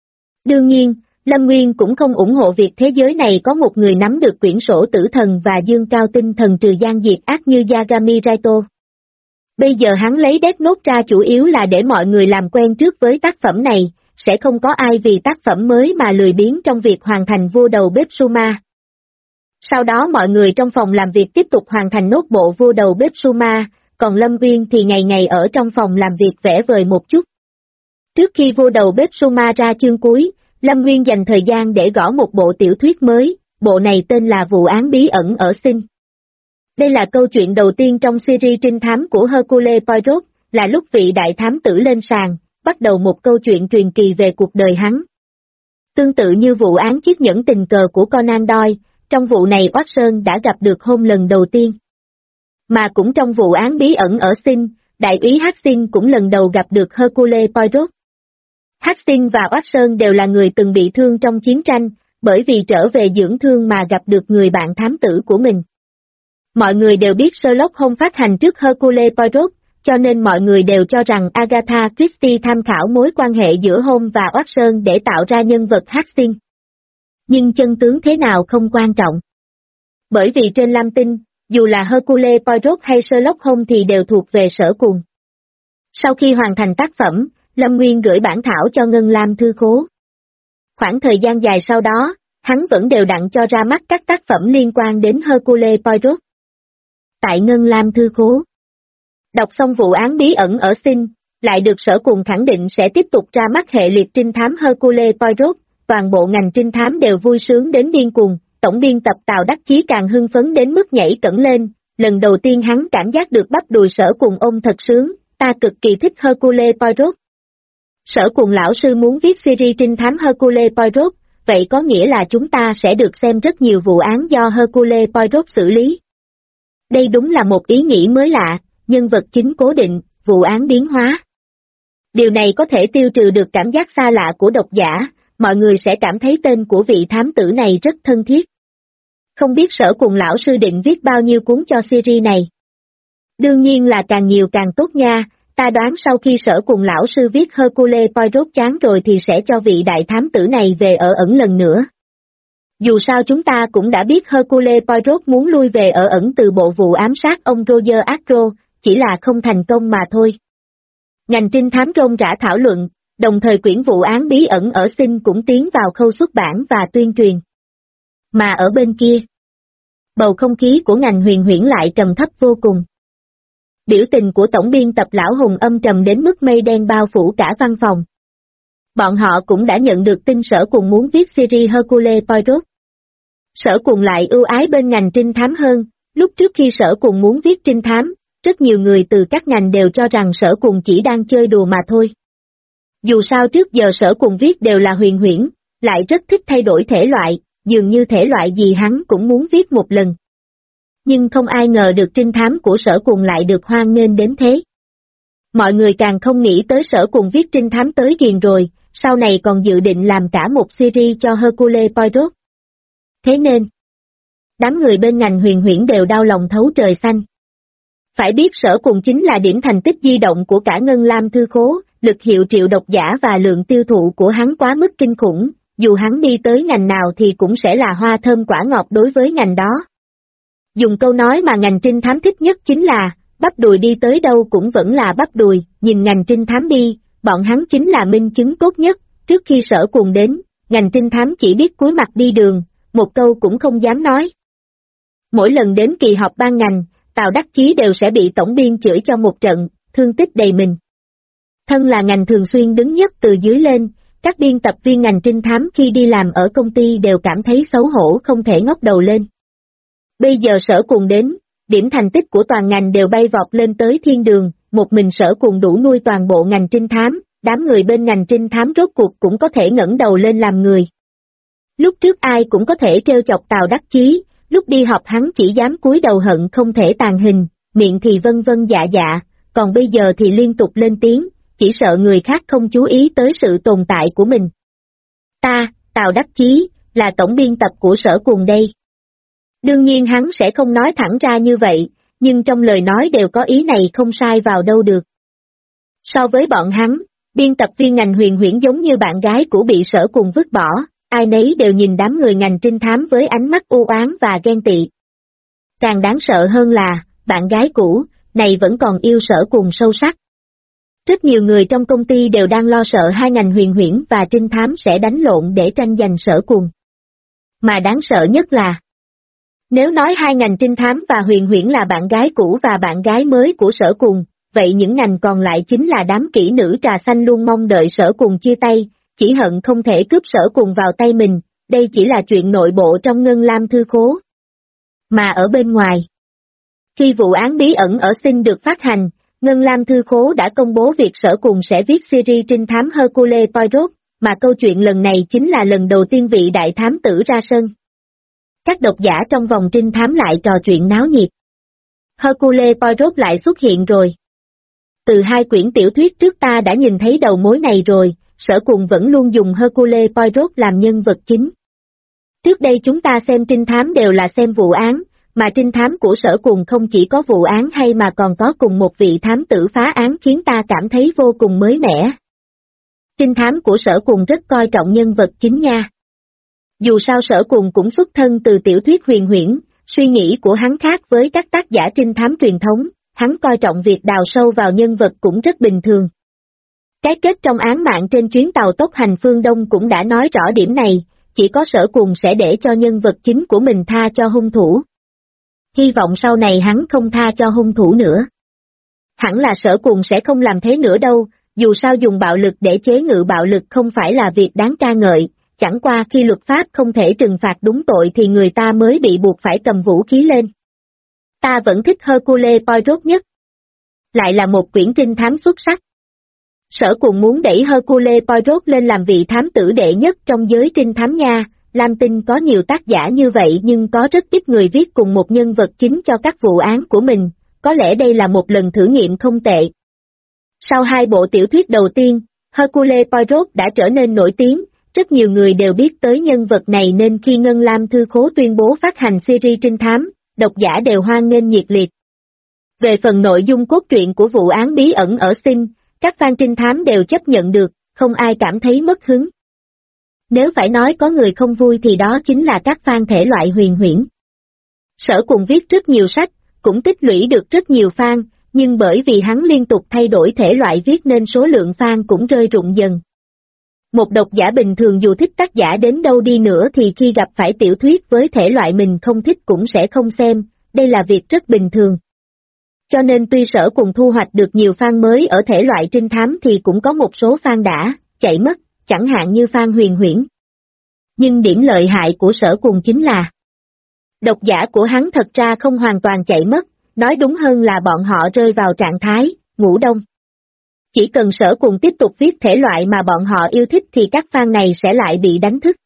Đương nhiên, Lâm Nguyên cũng không ủng hộ việc thế giới này có một người nắm được quyển sổ tử thần và dương cao tinh thần trừ gian diệt ác như Yagami Raito. Bây giờ hắn lấy Death Note ra chủ yếu là để mọi người làm quen trước với tác phẩm này, sẽ không có ai vì tác phẩm mới mà lười biếng trong việc hoàn thành vua đầu bếp Suma. Sau đó mọi người trong phòng làm việc tiếp tục hoàn thành nốt bộ vua đầu bếp Suma, còn Lâm Nguyên thì ngày ngày ở trong phòng làm việc vẽ vời một chút. Trước khi vua đầu bếp Suma ra chương cuối, Lâm Nguyên dành thời gian để gõ một bộ tiểu thuyết mới, bộ này tên là Vụ án bí ẩn ở Sinh. Đây là câu chuyện đầu tiên trong series trinh thám của Hercule Poirot, là lúc vị đại thám tử lên sàn, bắt đầu một câu chuyện truyền kỳ về cuộc đời hắn. Tương tự như vụ án chiếc nhẫn tình cờ của Conan Doyle, trong vụ này Watson đã gặp được hôn lần đầu tiên. Mà cũng trong vụ án bí ẩn ở Sin, đại úy Hastings cũng lần đầu gặp được Hercule Poirot. Hastings và Watson đều là người từng bị thương trong chiến tranh, bởi vì trở về dưỡng thương mà gặp được người bạn thám tử của mình. Mọi người đều biết Sherlock Holmes phát hành trước Hercule Poirot, cho nên mọi người đều cho rằng Agatha Christie tham khảo mối quan hệ giữa Holmes và Watson để tạo ra nhân vật Hastings. Nhưng chân tướng thế nào không quan trọng. Bởi vì trên Lam Tinh, dù là Hercule Poirot hay Sherlock Holmes thì đều thuộc về Sở Cùng. Sau khi hoàn thành tác phẩm, Lâm Nguyên gửi bản thảo cho Ngân Lam Thư Khố. Khoảng thời gian dài sau đó, hắn vẫn đều đặn cho ra mắt các tác phẩm liên quan đến Hercule Poirot. Tại Ngân Lam Thư Khố, đọc xong vụ án bí ẩn ở Sin, lại được Sở Cùng khẳng định sẽ tiếp tục ra mắt hệ liệt trinh thám Hercule Poirot, toàn bộ ngành trinh thám đều vui sướng đến điên cuồng, tổng biên tập Tào Đắc Chí càng hưng phấn đến mức nhảy cẫng lên, lần đầu tiên hắn cảm giác được bắp đùi Sở Cùng ôm thật sướng, ta cực kỳ thích Hercule Poirot. Sở Cùng lão sư muốn viết series trinh thám Hercule Poirot, vậy có nghĩa là chúng ta sẽ được xem rất nhiều vụ án do Hercule Poirot xử lý. Đây đúng là một ý nghĩ mới lạ, nhân vật chính cố định, vụ án biến hóa. Điều này có thể tiêu trừ được cảm giác xa lạ của độc giả, mọi người sẽ cảm thấy tên của vị thám tử này rất thân thiết. Không biết Sở Cùng lão sư định viết bao nhiêu cuốn cho series này. Đương nhiên là càng nhiều càng tốt nha, ta đoán sau khi Sở Cùng lão sư viết Hercule Poirot chán rồi thì sẽ cho vị đại thám tử này về ở ẩn lần nữa. Dù sao chúng ta cũng đã biết Hercule Poirot muốn lui về ở ẩn từ bộ vụ ám sát ông Roger Ackroyd, chỉ là không thành công mà thôi. Ngành trinh thám rôm rã thảo luận, đồng thời quyển vụ án bí ẩn ở Sin cũng tiến vào khâu xuất bản và tuyên truyền. Mà ở bên kia, bầu không khí của ngành huyền huyễn lại trầm thấp vô cùng. Biểu tình của tổng biên tập Lão Hùng âm trầm đến mức mây đen bao phủ cả văn phòng. Bọn họ cũng đã nhận được tin Sở Cùng muốn viết series Hercule Poirot. Sở Cùng lại ưu ái bên ngành trinh thám hơn, lúc trước khi Sở Cùng muốn viết trinh thám, rất nhiều người từ các ngành đều cho rằng Sở Cùng chỉ đang chơi đùa mà thôi. Dù sao trước giờ Sở Cùng viết đều là huyền huyễn, lại rất thích thay đổi thể loại, dường như thể loại gì hắn cũng muốn viết một lần. Nhưng không ai ngờ được trinh thám của Sở Cùng lại được hoan nghênh đến thế. Mọi người càng không nghĩ tới Sở Cùng viết trinh thám tới ghiền rồi, sau này còn dự định làm cả một series cho Hercule Poirot. Thế nên, đám người bên ngành huyền huyễn đều đau lòng thấu trời xanh. Phải biết Sở Cùng chính là điểm thành tích di động của cả Ngân Lam Thư Khố, lực hiệu triệu độc giả và lượng tiêu thụ của hắn quá mức kinh khủng, dù hắn đi tới ngành nào thì cũng sẽ là hoa thơm quả ngọt đối với ngành đó. Dùng câu nói mà ngành trinh thám thích nhất chính là, bắp đùi đi tới đâu cũng vẫn là bắp đùi, nhìn ngành trinh thám đi, bọn hắn chính là minh chứng tốt nhất, trước khi Sở Cùng đến, ngành trinh thám chỉ biết cúi mặt đi đường, một câu cũng không dám nói. Mỗi lần đến kỳ họp ban ngành, Tào Đắc Chí đều sẽ bị tổng biên chửi cho một trận, thương tích đầy mình. Thân là ngành thường xuyên đứng nhất từ dưới lên, các biên tập viên ngành trinh thám khi đi làm ở công ty đều cảm thấy xấu hổ không thể ngóc đầu lên. Bây giờ Sở Cùng đến, điểm thành tích của toàn ngành đều bay vọt lên tới thiên đường, một mình Sở Cùng đủ nuôi toàn bộ ngành trinh thám, đám người bên ngành trinh thám rốt cuộc cũng có thể ngẩng đầu lên làm người. Lúc trước ai cũng có thể trêu chọc Tào Đắc Chí, lúc đi họp hắn chỉ dám cúi đầu hận không thể tàn hình, miệng thì vân vân dạ dạ, còn bây giờ thì liên tục lên tiếng, chỉ sợ người khác không chú ý tới sự tồn tại của mình. Ta, Tào Đắc Chí, là tổng biên tập của Sở Cùng đây. Đương nhiên hắn sẽ không nói thẳng ra như vậy, nhưng trong lời nói đều có ý này không sai vào đâu được. So với bọn hắn, biên tập viên ngành huyền huyễn giống như bạn gái cũ bị Sở Cùng vứt bỏ, ai nấy đều nhìn đám người ngành trinh thám với ánh mắt u oán và ghen tị. Càng đáng sợ hơn là, bạn gái cũ, này vẫn còn yêu Sở Cùng sâu sắc. Rất nhiều người trong công ty đều đang lo sợ hai ngành huyền huyễn và trinh thám sẽ đánh lộn để tranh giành Sở Cùng. Mà đáng sợ nhất là, nếu nói hai ngành trinh thám và huyền huyễn là bạn gái cũ và bạn gái mới của Sở Cùng, vậy những ngành còn lại chính là đám kỹ nữ trà xanh luôn mong đợi Sở Cùng chia tay, chỉ hận không thể cướp Sở Cùng vào tay mình, đây chỉ là chuyện nội bộ trong Ngân Lam Thư Khố. Mà ở bên ngoài, khi vụ án bí ẩn ở Sin được phát hành, Ngân Lam Thư Khố đã công bố việc Sở Cùng sẽ viết series trinh thám Hercule Poirot, mà câu chuyện lần này chính là lần đầu tiên vị đại thám tử ra sân. Các độc giả trong vòng trinh thám lại trò chuyện náo nhiệt. Hercule Poirot lại xuất hiện rồi. Từ 2 quyển tiểu thuyết trước ta đã nhìn thấy đầu mối này rồi, Sở Cùng vẫn luôn dùng Hercule Poirot làm nhân vật chính. Trước đây chúng ta xem trinh thám đều là xem vụ án, mà trinh thám của Sở Cùng không chỉ có vụ án hay mà còn có cùng một vị thám tử phá án khiến ta cảm thấy vô cùng mới mẻ. Trinh thám của Sở Cùng rất coi trọng nhân vật chính nha. Dù sao Sở Cùng cũng xuất thân từ tiểu thuyết huyền huyễn, suy nghĩ của hắn khác với các tác giả trinh thám truyền thống, hắn coi trọng việc đào sâu vào nhân vật cũng rất bình thường. Cái kết trong án mạng trên chuyến tàu tốc hành phương Đông cũng đã nói rõ điểm này, chỉ có Sở Cùng sẽ để cho nhân vật chính của mình tha cho hung thủ. Hy vọng sau này hắn không tha cho hung thủ nữa. Hẳn là Sở Cùng sẽ không làm thế nữa đâu, dù sao dùng bạo lực để chế ngự bạo lực không phải là việc đáng ca ngợi, chẳng qua khi luật pháp không thể trừng phạt đúng tội thì người ta mới bị buộc phải cầm vũ khí lên. Ta vẫn thích Hercule Poirot nhất. Lại là một quyển trinh thám xuất sắc. Sở Cùng muốn đẩy Hercule Poirot lên làm vị thám tử đệ nhất trong giới trinh thám nha. Lam Tinh có nhiều tác giả như vậy nhưng có rất ít người viết cùng một nhân vật chính cho các vụ án của mình, có lẽ đây là một lần thử nghiệm không tệ. Sau 2 bộ tiểu thuyết đầu tiên, Hercule Poirot đã trở nên nổi tiếng, rất nhiều người đều biết tới nhân vật này nên khi Ngân Lam Thư Khố tuyên bố phát hành series trinh thám, độc giả đều hoan nghênh nhiệt liệt. Về phần nội dung cốt truyện của vụ án bí ẩn ở Sinh, các fan trinh thám đều chấp nhận được, không ai cảm thấy mất hứng. Nếu phải nói có người không vui thì đó chính là các fan thể loại huyền huyễn. Sở Cùng viết rất nhiều sách, cũng tích lũy được rất nhiều fan, nhưng bởi vì hắn liên tục thay đổi thể loại viết nên số lượng fan cũng rơi rụng dần. Một độc giả bình thường dù thích tác giả đến đâu đi nữa thì khi gặp phải tiểu thuyết với thể loại mình không thích cũng sẽ không xem, đây là việc rất bình thường. Cho nên tuy Sở Cùng thu hoạch được nhiều fan mới ở thể loại trinh thám thì cũng có một số fan đã chạy mất, chẳng hạn như fan huyền huyễn. Nhưng điểm lợi hại của Sở Cùng chính là độc giả của hắn thật ra không hoàn toàn chạy mất, nói đúng hơn là bọn họ rơi vào trạng thái ngủ đông. Chỉ cần Sở Cùng tiếp tục viết thể loại mà bọn họ yêu thích thì các fan này sẽ lại bị đánh thức.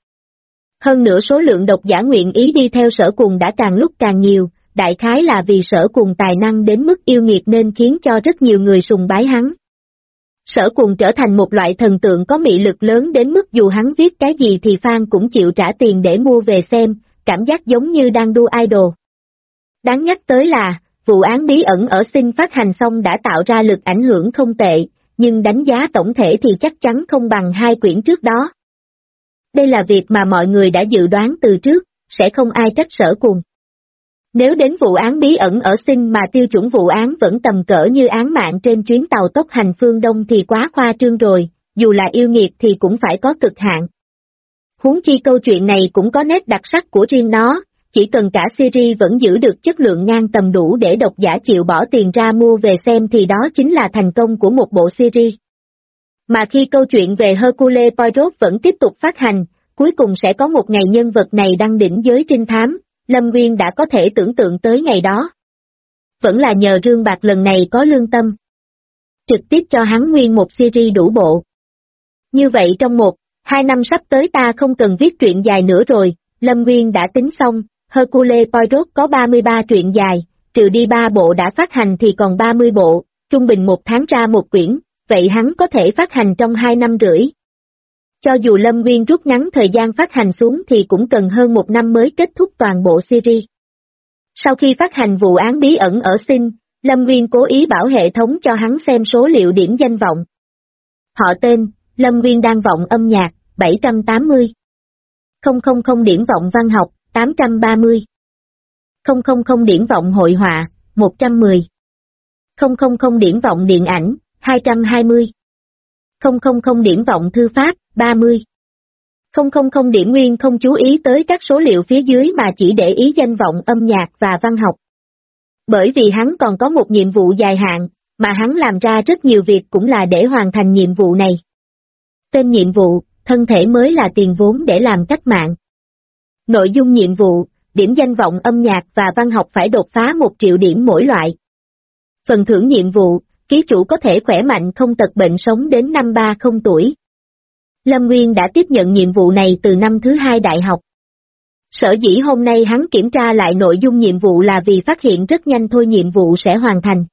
Hơn nữa số lượng độc giả nguyện ý đi theo Sở Cùng đã càng lúc càng nhiều, đại khái là vì Sở Cùng tài năng đến mức yêu nghiệt nên khiến cho rất nhiều người sùng bái hắn. Sở Cùng trở thành một loại thần tượng có mị lực lớn đến mức dù hắn viết cái gì thì fan cũng chịu trả tiền để mua về xem, cảm giác giống như đang đua idol. Đáng nhắc tới là, vụ án bí ẩn ở Sinh phát hành xong đã tạo ra lực ảnh hưởng không tệ, nhưng đánh giá tổng thể thì chắc chắn không bằng 2 quyển trước đó. Đây là việc mà mọi người đã dự đoán từ trước, sẽ không ai trách Sở Cùng. Nếu đến vụ án bí ẩn ở Sinh mà tiêu chuẩn vụ án vẫn tầm cỡ như án mạng trên chuyến tàu tốc hành phương Đông thì quá khoa trương rồi, dù là yêu nghiệt thì cũng phải có cực hạn. Huống chi câu chuyện này cũng có nét đặc sắc của riêng nó, chỉ cần cả series vẫn giữ được chất lượng ngang tầm đủ để độc giả chịu bỏ tiền ra mua về xem thì đó chính là thành công của một bộ series. Mà khi câu chuyện về Hercule Poirot vẫn tiếp tục phát hành, cuối cùng sẽ có một ngày nhân vật này đăng đỉnh giới trinh thám, Lâm Nguyên đã có thể tưởng tượng tới ngày đó. Vẫn là nhờ Rương Bạc lần này có lương tâm. Trực tiếp cho hắn nguyên một series đủ bộ. Như vậy trong 1-2 năm sắp tới ta không cần viết truyện dài nữa rồi, Lâm Nguyên đã tính xong, Hercule Poirot có 33 truyện dài, trừ đi 3 bộ đã phát hành thì còn 30 bộ, trung bình 1 tháng ra 1 quyển, vậy hắn có thể phát hành trong 2 năm rưỡi. Cho dù Lâm Nguyên rút ngắn thời gian phát hành xuống thì cũng cần hơn 1 năm mới kết thúc toàn bộ series. Sau khi phát hành vụ án bí ẩn ở Sinh, Lâm Nguyên cố ý bảo hệ thống cho hắn xem số liệu điểm danh vọng. Họ tên, Lâm Nguyên đang vọng âm nhạc, 780. 000 điểm vọng văn học, 830. 000 điểm vọng hội họa, 110. 000 điểm vọng điện ảnh, 220. 000 điểm vọng thư pháp, 30. 000 điểm Nguyên không chú ý tới các số liệu phía dưới mà chỉ để ý danh vọng âm nhạc và văn học. Bởi vì hắn còn có một nhiệm vụ dài hạn, mà hắn làm ra rất nhiều việc cũng là để hoàn thành nhiệm vụ này. Tên nhiệm vụ, thân thể mới là tiền vốn để làm cách mạng. Nội dung nhiệm vụ, điểm danh vọng âm nhạc và văn học phải đột phá 1 triệu điểm mỗi loại. Phần thưởng nhiệm vụ, ký chủ có thể khỏe mạnh không tật bệnh sống đến năm 30 tuổi. Lâm Nguyên đã tiếp nhận nhiệm vụ này từ năm thứ 2 đại học. Sở dĩ hôm nay hắn kiểm tra lại nội dung nhiệm vụ là vì phát hiện rất nhanh thôi nhiệm vụ sẽ hoàn thành.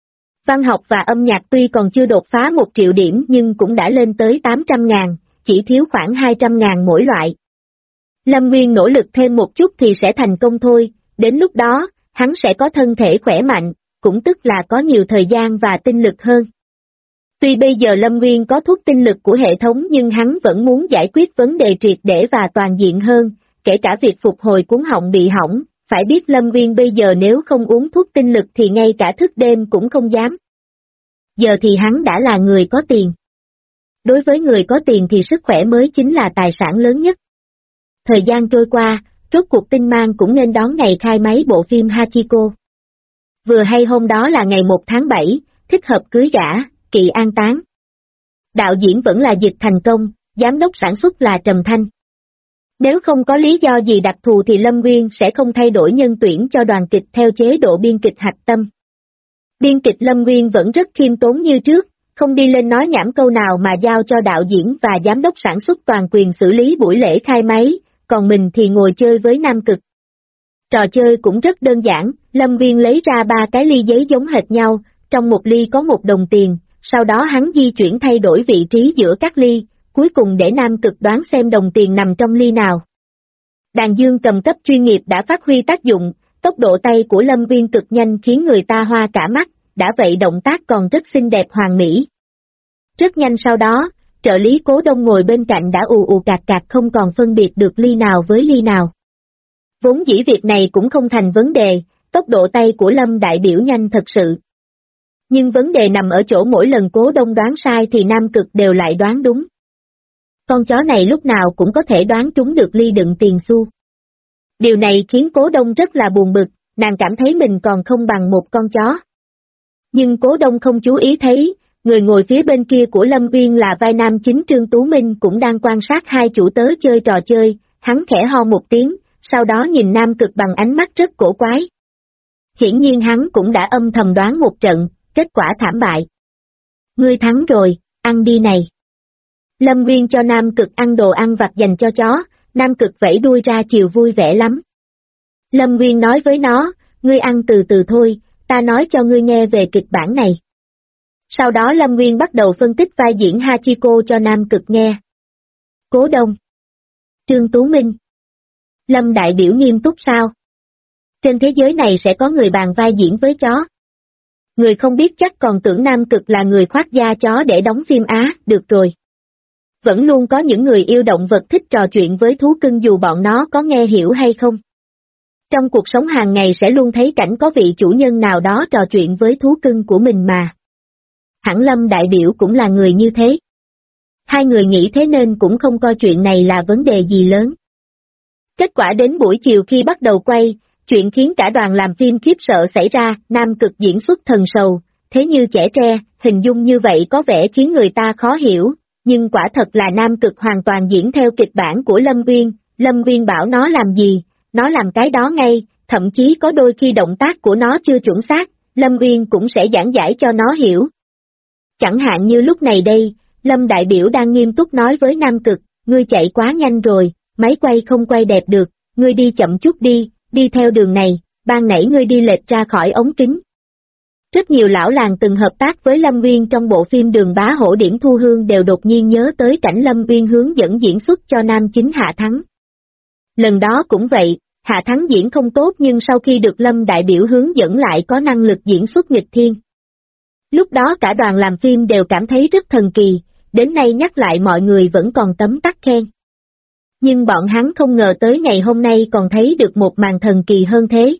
Văn học và âm nhạc tuy còn chưa đột phá 1 triệu điểm nhưng cũng đã lên tới 800.000, chỉ thiếu khoảng 200.000 mỗi loại. Lâm Nguyên nỗ lực thêm một chút thì sẽ thành công thôi, đến lúc đó, hắn sẽ có thân thể khỏe mạnh, cũng tức là có nhiều thời gian và tinh lực hơn. Tuy bây giờ Lâm Nguyên có thuốc tinh lực của hệ thống nhưng hắn vẫn muốn giải quyết vấn đề triệt để và toàn diện hơn, kể cả việc phục hồi cuống họng bị hỏng, phải biết Lâm Nguyên bây giờ nếu không uống thuốc tinh lực thì ngay cả thức đêm cũng không dám. Giờ thì hắn đã là người có tiền. Đối với người có tiền thì sức khỏe mới chính là tài sản lớn nhất. Thời gian trôi qua, rốt cuộc Tinh Mang cũng nên đón ngày khai máy bộ phim Hachiko. Vừa hay hôm đó là ngày 1 tháng 7, thích hợp cưới gả, kỳ an táng. Đạo diễn vẫn là Dịch Thành Công, giám đốc sản xuất là Trầm Thanh. Nếu không có lý do gì đặc thù thì Lâm Nguyên sẽ không thay đổi nhân tuyển cho đoàn kịch theo chế độ biên kịch hạch tâm. Biên kịch Lâm Nguyên vẫn rất khiêm tốn như trước, không đi lên nói nhảm câu nào mà giao cho đạo diễn và giám đốc sản xuất toàn quyền xử lý buổi lễ khai máy, còn mình thì ngồi chơi với Nam Cực. Trò chơi cũng rất đơn giản, Lâm Nguyên lấy ra 3 cái ly giấy giống hệt nhau, trong một ly có 1 đồng tiền, sau đó hắn di chuyển thay đổi vị trí giữa các ly, cuối cùng để Nam Cực đoán xem đồng tiền nằm trong ly nào. Đàn dương cầm cấp chuyên nghiệp đã phát huy tác dụng, tốc độ tay của Lâm Nguyên cực nhanh khiến người ta hoa cả mắt, đã vậy động tác còn rất xinh đẹp hoàn mỹ. Rất nhanh sau đó, trợ lý Cố Đông ngồi bên cạnh đã ù ù cạc cạc không còn phân biệt được ly nào với ly nào. Vốn dĩ việc này cũng không thành vấn đề, tốc độ tay của Lâm đại biểu nhanh thật sự. Nhưng vấn đề nằm ở chỗ mỗi lần Cố Đông đoán sai thì Nam Cực đều lại đoán đúng. Con chó này lúc nào cũng có thể đoán trúng được ly đựng tiền xu. Điều này khiến Cố Đông rất là buồn bực, nàng cảm thấy mình còn không bằng một con chó. Nhưng Cố Đông không chú ý thấy, người ngồi phía bên kia của Lâm Nguyên là vai nam chính Trương Tú Minh cũng đang quan sát hai chủ tớ chơi trò chơi, hắn khẽ ho một tiếng, sau đó nhìn Nam Cực bằng ánh mắt rất cổ quái. Hiển nhiên hắn cũng đã âm thầm đoán một trận, kết quả thảm bại. Ngươi thắng rồi, ăn đi này. Lâm Nguyên cho Nam Cực ăn đồ ăn vặt dành cho chó, Nam Cực vẫy đuôi ra chiều vui vẻ lắm. Lâm Nguyên nói với nó, ngươi ăn từ từ thôi, ta nói cho ngươi nghe về kịch bản này. Sau đó Lâm Nguyên bắt đầu phân tích vai diễn Hachiko cho Nam Cực nghe. Cố Đông, Trương Tú Minh, Lâm đại biểu nghiêm túc sao? Trên thế giới này sẽ có người bàn vai diễn với chó. Người không biết chắc còn tưởng Nam Cực là người khoác da chó để đóng phim Á, được rồi. Vẫn luôn có những người yêu động vật thích trò chuyện với thú cưng dù bọn nó có nghe hiểu hay không. Trong cuộc sống hàng ngày sẽ luôn thấy cảnh có vị chủ nhân nào đó trò chuyện với thú cưng của mình mà. Hẳn Lâm đại biểu cũng là người như thế. Hai người nghĩ thế nên cũng không coi chuyện này là vấn đề gì lớn. Kết quả đến buổi chiều khi bắt đầu quay, chuyện khiến cả đoàn làm phim khiếp sợ xảy ra, Nam Cực diễn xuất thần sầu, thế như trẻ tre, hình dung như vậy có vẻ khiến người ta khó hiểu, nhưng quả thật là Nam Cực hoàn toàn diễn theo kịch bản của Lâm Nguyên, Lâm Nguyên bảo nó làm gì, nó làm cái đó ngay, thậm chí có đôi khi động tác của nó chưa chuẩn xác, Lâm Nguyên cũng sẽ giảng giải cho nó hiểu. Chẳng hạn như lúc này đây, Lâm đại biểu đang nghiêm túc nói với Nam Cực, ngươi chạy quá nhanh rồi, máy quay không quay đẹp được, ngươi đi chậm chút đi, đi theo đường này, ban nãy ngươi đi lệch ra khỏi ống kính. Rất nhiều lão làng từng hợp tác với Lâm Nguyên trong bộ phim Đường Bá Hổ Điển Thu Hương đều đột nhiên nhớ tới cảnh Lâm Nguyên hướng dẫn diễn xuất cho nam chính Hạ Thắng. Lần đó cũng vậy, Hạ Thắng diễn không tốt nhưng sau khi được Lâm đại biểu hướng dẫn lại có năng lực diễn xuất nghịch thiên. Lúc đó cả đoàn làm phim đều cảm thấy rất thần kỳ, đến nay nhắc lại mọi người vẫn còn tấm tắc khen. Nhưng bọn hắn không ngờ tới ngày hôm nay còn thấy được một màn thần kỳ hơn thế.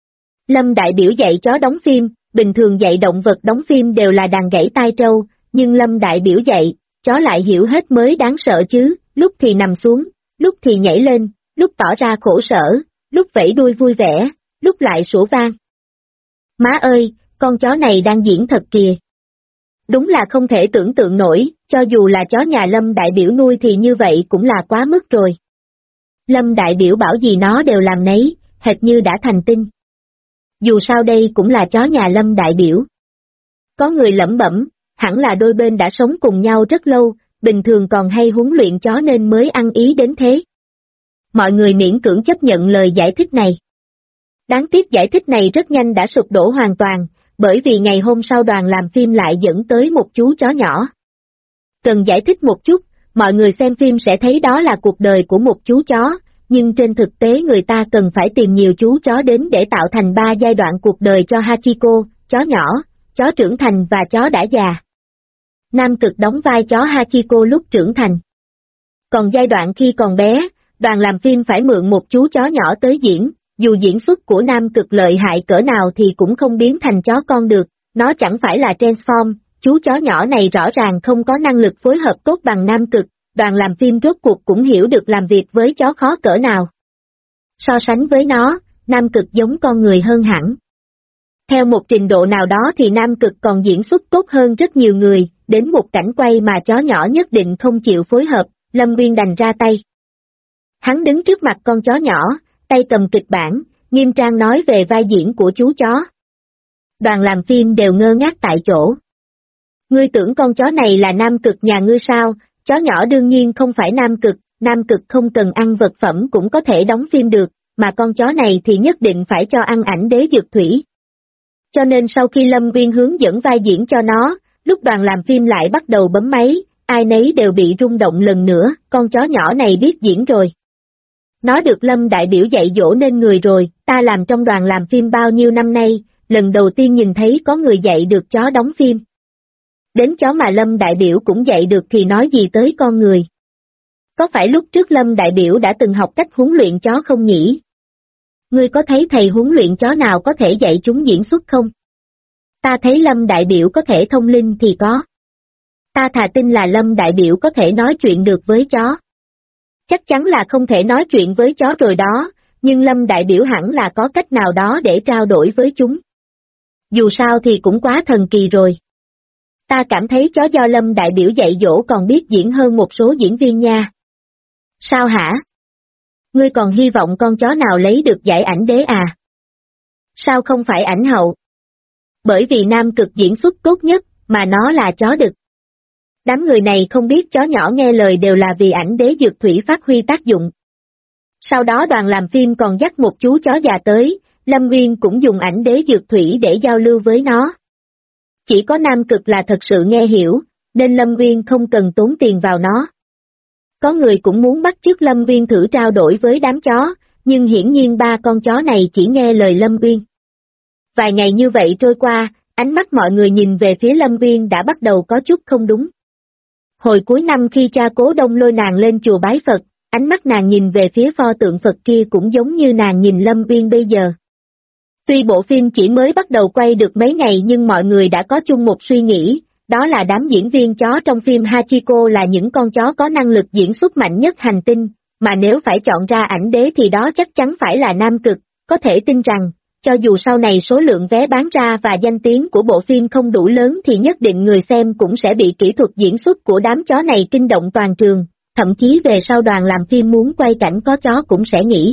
Lâm đại biểu dạy chó đóng phim, bình thường dạy động vật đóng phim đều là đàn gãy tai trâu, nhưng Lâm đại biểu dạy, chó lại hiểu hết mới đáng sợ chứ, lúc thì nằm xuống, lúc thì nhảy lên, lúc tỏ ra khổ sở, lúc vẫy đuôi vui vẻ, lúc lại sủa vang. Má ơi, con chó này đang diễn thật kìa. Đúng là không thể tưởng tượng nổi, cho dù là chó nhà Lâm đại biểu nuôi thì như vậy cũng là quá mức rồi. Lâm đại biểu bảo gì nó đều làm nấy, hệt như đã thành tinh. Dù sao đây cũng là chó nhà Lâm đại biểu. Có người lẩm bẩm, hẳn là đôi bên đã sống cùng nhau rất lâu, bình thường còn hay huấn luyện chó nên mới ăn ý đến thế. Mọi người miễn cưỡng chấp nhận lời giải thích này. Đáng tiếc giải thích này rất nhanh đã sụp đổ hoàn toàn, bởi vì ngày hôm sau đoàn làm phim lại dẫn tới một chú chó nhỏ. Cần giải thích một chút, mọi người xem phim sẽ thấy đó là cuộc đời của một chú chó, nhưng trên thực tế người ta cần phải tìm nhiều chú chó đến để tạo thành 3 giai đoạn cuộc đời cho Hachiko, chó nhỏ, chó trưởng thành và chó đã già. Nam Cực đóng vai chó Hachiko lúc trưởng thành. Còn giai đoạn khi còn bé, đoàn làm phim phải mượn một chú chó nhỏ tới diễn, dù diễn xuất của Nam Cực lợi hại cỡ nào thì cũng không biến thành chó con được, nó chẳng phải là Transform, chú chó nhỏ này rõ ràng không có năng lực phối hợp tốt bằng Nam Cực, đoàn làm phim rốt cuộc cũng hiểu được làm việc với chó khó cỡ nào. So sánh với nó, Nam Cực giống con người hơn hẳn. Theo một trình độ nào đó thì Nam Cực còn diễn xuất tốt hơn rất nhiều người, đến một cảnh quay mà chó nhỏ nhất định không chịu phối hợp, Lâm Nguyên đành ra tay. Hắn đứng trước mặt con chó nhỏ, tay cầm kịch bản, nghiêm trang nói về vai diễn của chú chó. Đoàn làm phim đều ngơ ngác tại chỗ. Ngươi tưởng con chó này là Nam Cực nhà ngươi sao? Chó nhỏ đương nhiên không phải Nam Cực không cần ăn vật phẩm cũng có thể đóng phim được, mà con chó này thì nhất định phải cho ăn ảnh đế dược thủy. Cho nên sau khi Lâm Nguyên hướng dẫn vai diễn cho nó, lúc đoàn làm phim lại bắt đầu bấm máy, ai nấy đều bị rung động lần nữa, con chó nhỏ này biết diễn rồi. Nó được Lâm đại biểu dạy dỗ nên người rồi, ta làm trong đoàn làm phim bao nhiêu năm nay, lần đầu tiên nhìn thấy có người dạy được chó đóng phim. Đến chó mà Lâm đại biểu cũng dạy được thì nói gì tới con người. Có phải lúc trước Lâm đại biểu đã từng học cách huấn luyện chó không nhỉ? Ngươi có thấy thầy huấn luyện chó nào có thể dạy chúng diễn xuất không? Ta thấy Lâm đại biểu có thể thông linh thì có. Ta thà tin là Lâm đại biểu có thể nói chuyện được với chó. Chắc chắn là không thể nói chuyện với chó rồi đó, nhưng Lâm đại biểu hẳn là có cách nào đó để trao đổi với chúng. Dù sao thì cũng quá thần kỳ rồi. Ta cảm thấy chó do Lâm đại biểu dạy dỗ còn biết diễn hơn một số diễn viên nha. Sao hả? Ngươi còn hy vọng con chó nào lấy được giải ảnh đế à? Sao không phải ảnh hậu? Bởi vì Nam Cực diễn xuất tốt nhất, mà nó là chó đực. Đám người này không biết chó nhỏ nghe lời đều là vì ảnh đế dược thủy phát huy tác dụng. Sau đó đoàn làm phim còn dắt một chú chó già tới, Lâm Nguyên cũng dùng ảnh đế dược thủy để giao lưu với nó. Chỉ có Nam Cực là thật sự nghe hiểu, nên Lâm Nguyên không cần tốn tiền vào nó. Có người cũng muốn bắt chước Lâm Nguyên thử trao đổi với đám chó, nhưng hiển nhiên 3 con chó này chỉ nghe lời Lâm Nguyên. Vài ngày như vậy trôi qua, ánh mắt mọi người nhìn về phía Lâm Nguyên đã bắt đầu có chút không đúng. Hồi cuối năm khi cha Cố Đông lôi nàng lên chùa bái Phật, ánh mắt nàng nhìn về phía pho tượng Phật kia cũng giống như nàng nhìn Lâm Nguyên bây giờ. Tuy bộ phim chỉ mới bắt đầu quay được mấy ngày nhưng mọi người đã có chung một suy nghĩ, đó là đám diễn viên chó trong phim Hachiko là những con chó có năng lực diễn xuất mạnh nhất hành tinh, mà nếu phải chọn ra ảnh đế thì đó chắc chắn phải là Nam Cực, có thể tin rằng, cho dù sau này số lượng vé bán ra và danh tiếng của bộ phim không đủ lớn thì nhất định người xem cũng sẽ bị kỹ thuật diễn xuất của đám chó này kinh động toàn trường, thậm chí về sau đoàn làm phim muốn quay cảnh có chó cũng sẽ nghĩ.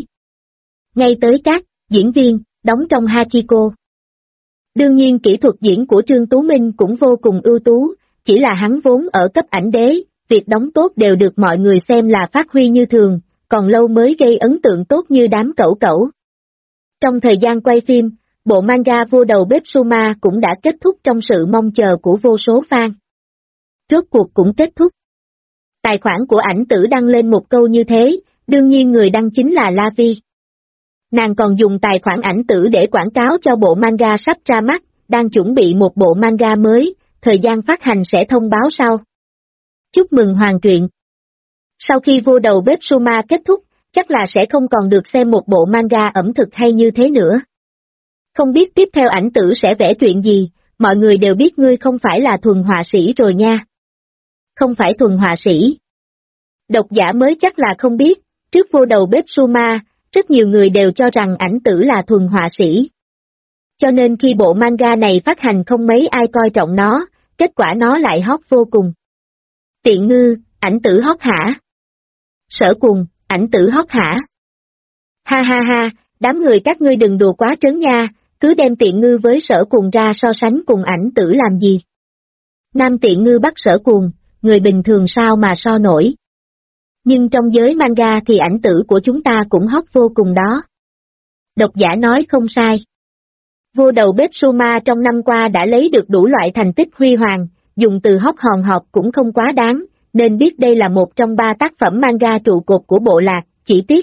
Ngay tới các diễn viên đóng trong Hachiko. Đương nhiên kỹ thuật diễn của Trương Tú Minh cũng vô cùng ưu tú, chỉ là hắn vốn ở cấp ảnh đế, việc đóng tốt đều được mọi người xem là phát huy như thường, còn lâu mới gây ấn tượng tốt như đám cẩu cẩu. Trong thời gian quay phim, bộ manga Vô Đầu Bếp Suma cũng đã kết thúc trong sự mong chờ của vô số fan. Rốt cuộc cũng kết thúc. Tài khoản của ảnh tử đăng lên một câu như thế, đương nhiên người đăng chính là La Vi. Nàng còn dùng tài khoản ảnh tử để quảng cáo cho bộ manga sắp ra mắt, đang chuẩn bị một bộ manga mới, thời gian phát hành sẽ thông báo sau. Chúc mừng hoàn truyện. Sau khi Vô Đầu Bếp Suma kết thúc, chắc là sẽ không còn được xem một bộ manga ẩm thực hay như thế nữa. Không biết tiếp theo ảnh tử sẽ vẽ chuyện gì, mọi người đều biết ngươi không phải là thuần họa sĩ rồi nha. Không phải thuần họa sĩ. Độc giả mới chắc là không biết, trước Vô Đầu Bếp Suma, rất nhiều người đều cho rằng ảnh tử là thuần họa sĩ. Cho nên khi bộ manga này phát hành không mấy ai coi trọng nó, kết quả nó lại hot vô cùng. Tiện ngư, ảnh tử hot hả? Sở Cùng, ảnh tử hot hả? Ha ha ha, đám người các ngươi đừng đùa quá trớn nha, cứ đem Tiện Ngư với Sở Cuồng ra so sánh cùng Ảnh Tử làm gì. Nam Tiện Ngư bắt Sở Cuồng, người bình thường sao mà so nổi. Nhưng trong giới manga thì Ảnh Tử của chúng ta cũng hot vô cùng đó. Độc giả nói không sai. Vô đầu bếp Suma trong năm qua đã lấy được đủ loại thành tích huy hoàng, dùng từ hot hòn hot cũng không quá đáng, nên biết đây là một trong 3 tác phẩm manga trụ cột của bộ lạc, chỉ tiếc.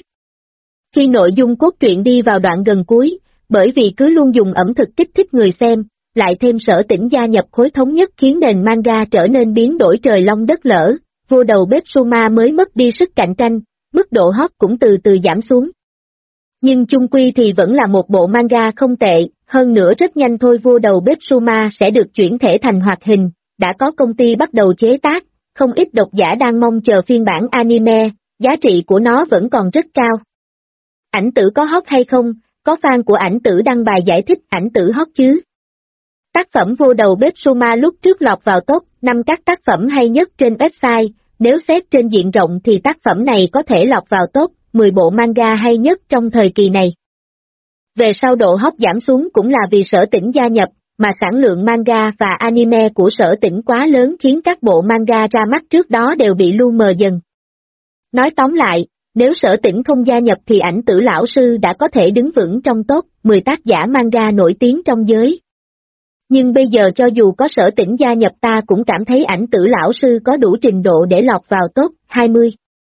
Khi nội dung cốt truyện đi vào đoạn gần cuối, bởi vì cứ luôn dùng ẩm thực kích thích người xem, lại thêm Sở Tĩnh gia nhập khối thống nhất khiến nền manga trở nên biến đổi trời long đất lở, vô đầu bếp Suma mới mất đi sức cạnh tranh, mức độ hot cũng từ từ giảm xuống. Nhưng chung quy thì vẫn là một bộ manga không tệ, hơn nữa rất nhanh thôi vô đầu bếp Suma sẽ được chuyển thể thành hoạt hình, đã có công ty bắt đầu chế tác, không ít độc giả đang mong chờ phiên bản anime, giá trị của nó vẫn còn rất cao. Ảnh Tử có hot hay không, có fan của Ảnh Tử đăng bài giải thích Ảnh Tử hot chứ. Tác phẩm vô đầu bếp Suma lúc trước lọt vào top 5 các tác phẩm hay nhất trên website, nếu xét trên diện rộng thì tác phẩm này có thể lọt vào top 10 bộ manga hay nhất trong thời kỳ này. Về sau độ hot giảm xuống cũng là vì Sở Tĩnh gia nhập, mà sản lượng manga và anime của Sở Tĩnh quá lớn khiến các bộ manga ra mắt trước đó đều bị lu mờ dần. Nói tóm lại, nếu Sở Tĩnh không gia nhập thì Ảnh Tử lão sư đã có thể đứng vững trong top 10 tác giả manga nổi tiếng trong giới. Nhưng bây giờ cho dù có Sở Tĩnh gia nhập ta cũng cảm thấy Ảnh Tử lão sư có đủ trình độ để lọt vào top 20.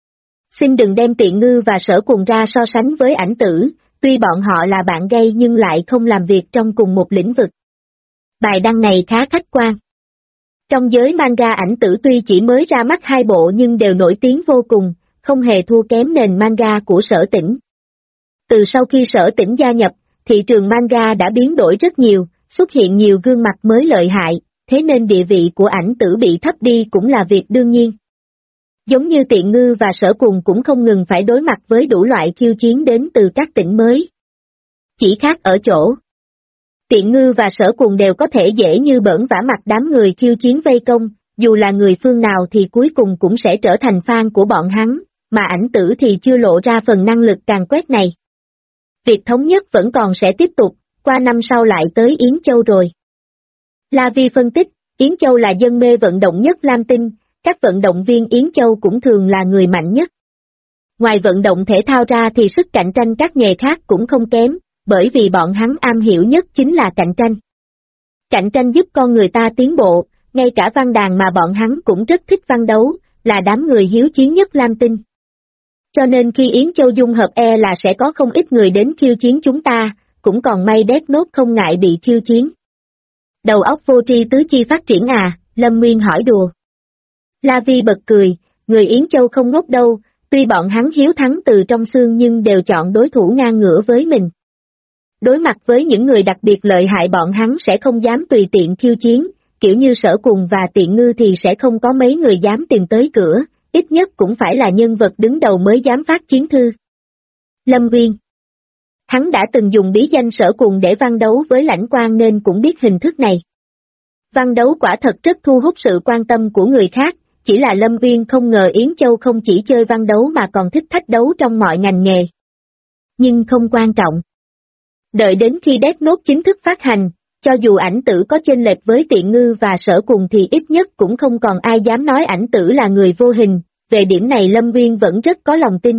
Xin đừng đem Tiện Ngư và Sở Cuồng ra so sánh với Ảnh Tử, tuy bọn họ là bạn gay nhưng lại không làm việc trong cùng một lĩnh vực. Bài đăng này khá khách quan. Trong giới manga Ảnh Tử tuy chỉ mới ra mắt 2 bộ nhưng đều nổi tiếng vô cùng, không hề thua kém nền manga của Sở Tĩnh. Từ sau khi Sở Tĩnh gia nhập, thị trường manga đã biến đổi rất nhiều, xuất hiện nhiều gương mặt mới lợi hại, thế nên địa vị của Ảnh Tử bị thấp đi cũng là việc đương nhiên. Giống như Tiện Ngư và Sở Cuồng cũng không ngừng phải đối mặt với đủ loại khiêu chiến đến từ các tỉnh mới. Chỉ khác ở chỗ, Tiện Ngư và Sở Cuồng đều có thể dễ như bỡn vả mặt đám người khiêu chiến vây công, dù là người phương nào thì cuối cùng cũng sẽ trở thành fan của bọn hắn, mà Ảnh Tử thì chưa lộ ra phần năng lực càn quét này. Việc thống nhất vẫn còn sẽ tiếp tục, qua năm sau lại tới Yến Châu rồi. La Vi phân tích, Yến Châu là dân mê vận động nhất Lam Tinh, các vận động viên Yến Châu cũng thường là người mạnh nhất. Ngoài vận động thể thao ra thì sức cạnh tranh các nghề khác cũng không kém, bởi vì bọn hắn am hiểu nhất chính là cạnh tranh. Cạnh tranh giúp con người ta tiến bộ, ngay cả văn đàn mà bọn hắn cũng rất thích văn đấu, là đám người hiếu chiến nhất Lam Tinh. Cho nên khi Yến Châu dung hợp là sẽ có không ít người đến khiêu chiến chúng ta, cũng còn may Death Note không ngại bị khiêu chiến. Đầu óc vô tri tứ chi phát triển à, Lâm Nguyên hỏi đùa. La Vi bật cười, người Yến Châu không ngốc đâu, tuy bọn hắn hiếu thắng từ trong xương nhưng đều chọn đối thủ ngang ngửa với mình. Đối mặt với những người đặc biệt lợi hại bọn hắn sẽ không dám tùy tiện khiêu chiến, kiểu như Sở Cuồng và Tiện Ngư thì sẽ không có mấy người dám tìm tới cửa, ít nhất cũng phải là nhân vật đứng đầu mới dám phát chiến thư. Lâm Nguyên. Hắn đã từng dùng bí danh Sở Cuồng để văn đấu với Lãnh Quang nên cũng biết hình thức này. Văn đấu quả thật rất thu hút sự quan tâm của người khác, chỉ là Lâm Nguyên không ngờ Yến Châu không chỉ chơi văn đấu mà còn thích thách đấu trong mọi ngành nghề. Nhưng không quan trọng. Đợi đến khi Death Note chính thức phát hành, cho dù Ảnh Tử có chênh lệch với Tiện Ngư và Sở Cuồng thì ít nhất cũng không còn ai dám nói Ảnh Tử là người vô hình, về điểm này Lâm Nguyên vẫn rất có lòng tin.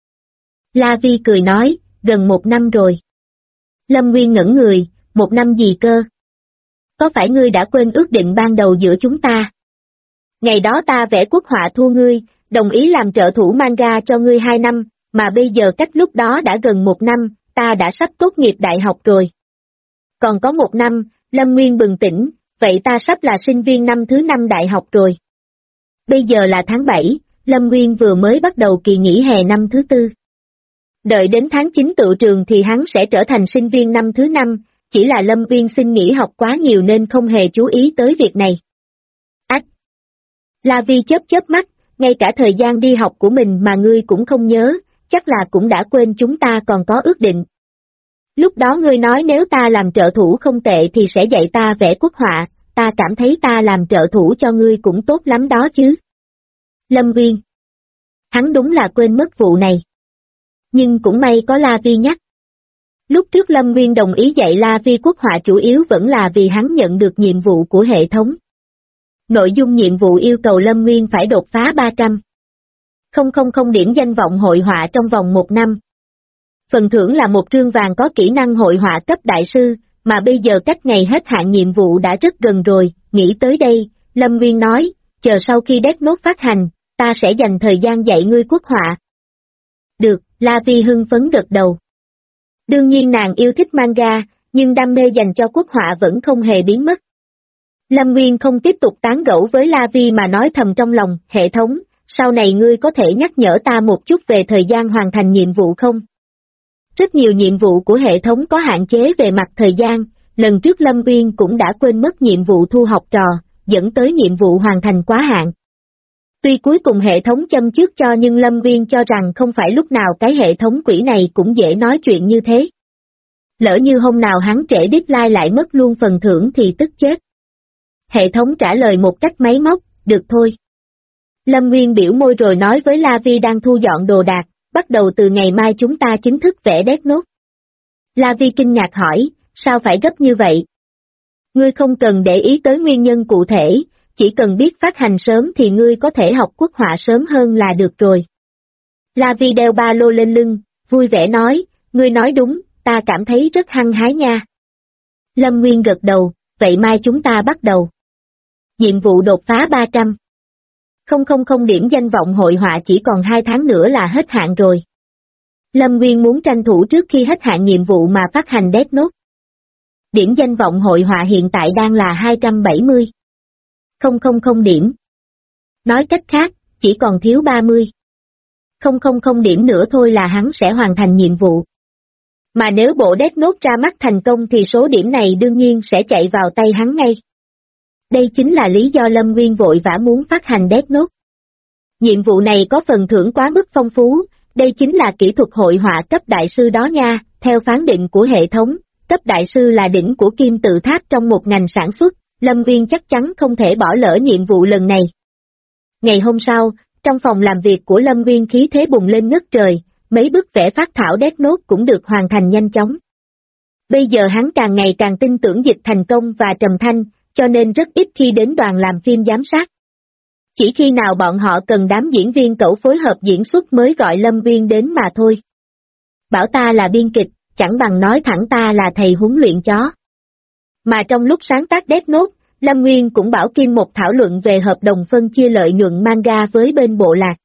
La Vi cười nói, gần 1 năm rồi. Lâm Nguyên ngẩn người, 1 năm gì cơ? Có phải ngươi đã quên ước định ban đầu giữa chúng ta? Ngày đó ta vẽ quốc họa thua ngươi, đồng ý làm trợ thủ manga cho ngươi 2 năm, mà bây giờ cách lúc đó đã gần 1 năm, ta đã sắp tốt nghiệp đại học rồi. Còn có 1 năm, Lâm Nguyên bừng tỉnh, vậy ta sắp là sinh viên năm thứ 5 đại học rồi. Bây giờ là tháng 7, Lâm Nguyên vừa mới bắt đầu kỳ nghỉ hè năm thứ 4. Đợi đến tháng 9 tựu trường thì hắn sẽ trở thành sinh viên năm thứ 5, chỉ là Lâm Nguyên xin nghỉ học quá nhiều nên không hề chú ý tới việc này. Ách! La Vi chớp mắt, ngay cả thời gian đi học của mình mà ngươi cũng không nhớ, chắc là cũng đã quên chúng ta còn có ước định. Lúc đó ngươi nói nếu ta làm trợ thủ không tệ thì sẽ dạy ta vẽ quốc họa, ta cảm thấy ta làm trợ thủ cho ngươi cũng tốt lắm đó chứ. Lâm Nguyên. Hắn đúng là quên mất vụ này. Nhưng cũng may có La Vi nhắc. Lúc trước Lâm Nguyên đồng ý dạy La Vi quốc họa chủ yếu vẫn là vì hắn nhận được nhiệm vụ của hệ thống. Nội dung nhiệm vụ yêu cầu Lâm Nguyên phải đột phá 300,000 điểm danh vọng hội họa trong vòng 1 năm. Phần thưởng là một trương vàng có kỹ năng hội họa cấp đại sư, mà bây giờ cách ngày hết hạn nhiệm vụ đã rất gần rồi. Nghĩ tới đây, Lâm Nguyên nói, chờ sau khi Death Note phát hành, ta sẽ dành thời gian dạy ngươi quốc họa. Được, La Vi hưng phấn gật đầu. Đương nhiên nàng yêu thích manga, nhưng đam mê dành cho quốc họa vẫn không hề biến mất. Lâm Nguyên không tiếp tục tán gẫu với La Vi mà nói thầm trong lòng, hệ thống, sau này ngươi có thể nhắc nhở ta một chút về thời gian hoàn thành nhiệm vụ không? Rất nhiều nhiệm vụ của hệ thống có hạn chế về mặt thời gian, lần trước Lâm Nguyên cũng đã quên mất nhiệm vụ thu học trò, dẫn tới nhiệm vụ hoàn thành quá hạn. Tuy cuối cùng hệ thống châm chước cho nhưng Lâm Nguyên cho rằng không phải lúc nào cái hệ thống quỷ này cũng dễ nói chuyện như thế. Lỡ như hôm nào hắn trễ deadline lại mất luôn phần thưởng thì tức chết. Hệ thống trả lời một cách máy móc, được thôi. Lâm Nguyên biểu môi rồi nói với La Vi đang thu dọn đồ đạc, bắt đầu từ ngày mai chúng ta chính thức vẽ Death Note. La Vi kinh ngạc hỏi, sao phải gấp như vậy? Ngươi không cần để ý tới nguyên nhân cụ thể, chỉ cần biết phát hành sớm thì ngươi có thể học quốc họa sớm hơn là được rồi. La Vi đeo ba lô lên lưng, vui vẻ nói, ngươi nói đúng, ta cảm thấy rất hăng hái nha. Lâm Nguyên gật đầu, vậy mai chúng ta bắt đầu. Nhiệm vụ đột phá 300,000 điểm danh vọng hội họa chỉ còn 2 tháng nữa là hết hạn rồi. Lâm Nguyên muốn tranh thủ trước khi hết hạn nhiệm vụ mà phát hành Death Note. Điểm danh vọng hội họa hiện tại đang là 270,000 điểm. Nói cách khác, chỉ còn thiếu 30,000 điểm nữa thôi là hắn sẽ hoàn thành nhiệm vụ. Mà nếu bộ Death Note ra mắt thành công thì số điểm này đương nhiên sẽ chạy vào tay hắn ngay. Đây chính là lý do Lâm Nguyên vội vã muốn phát hành Death Note. Nhiệm vụ này có phần thưởng quá mức phong phú, đây chính là kỹ thuật hội họa cấp đại sư đó nha, theo phán định của hệ thống, cấp đại sư là đỉnh của kim tự tháp trong một ngành sản xuất, Lâm Nguyên chắc chắn không thể bỏ lỡ nhiệm vụ lần này. Ngày hôm sau, trong phòng làm việc của Lâm Nguyên khí thế bùng lên ngất trời, mấy bức vẽ phác thảo Death Note cũng được hoàn thành nhanh chóng. Bây giờ hắn càng ngày càng tin tưởng dịch thành công và trầm thanh, cho nên rất ít khi đến đoàn làm phim giám sát. Chỉ khi nào bọn họ cần đám diễn viên cẩu phối hợp diễn xuất mới gọi Lâm Nguyên đến mà thôi. Bảo ta là biên kịch, chẳng bằng nói thẳng ta là thầy huấn luyện chó. Mà trong lúc sáng tác Death Note, Lâm Nguyên cũng bảo Kim Một thảo luận về hợp đồng phân chia lợi nhuận manga với bên bộ lạc.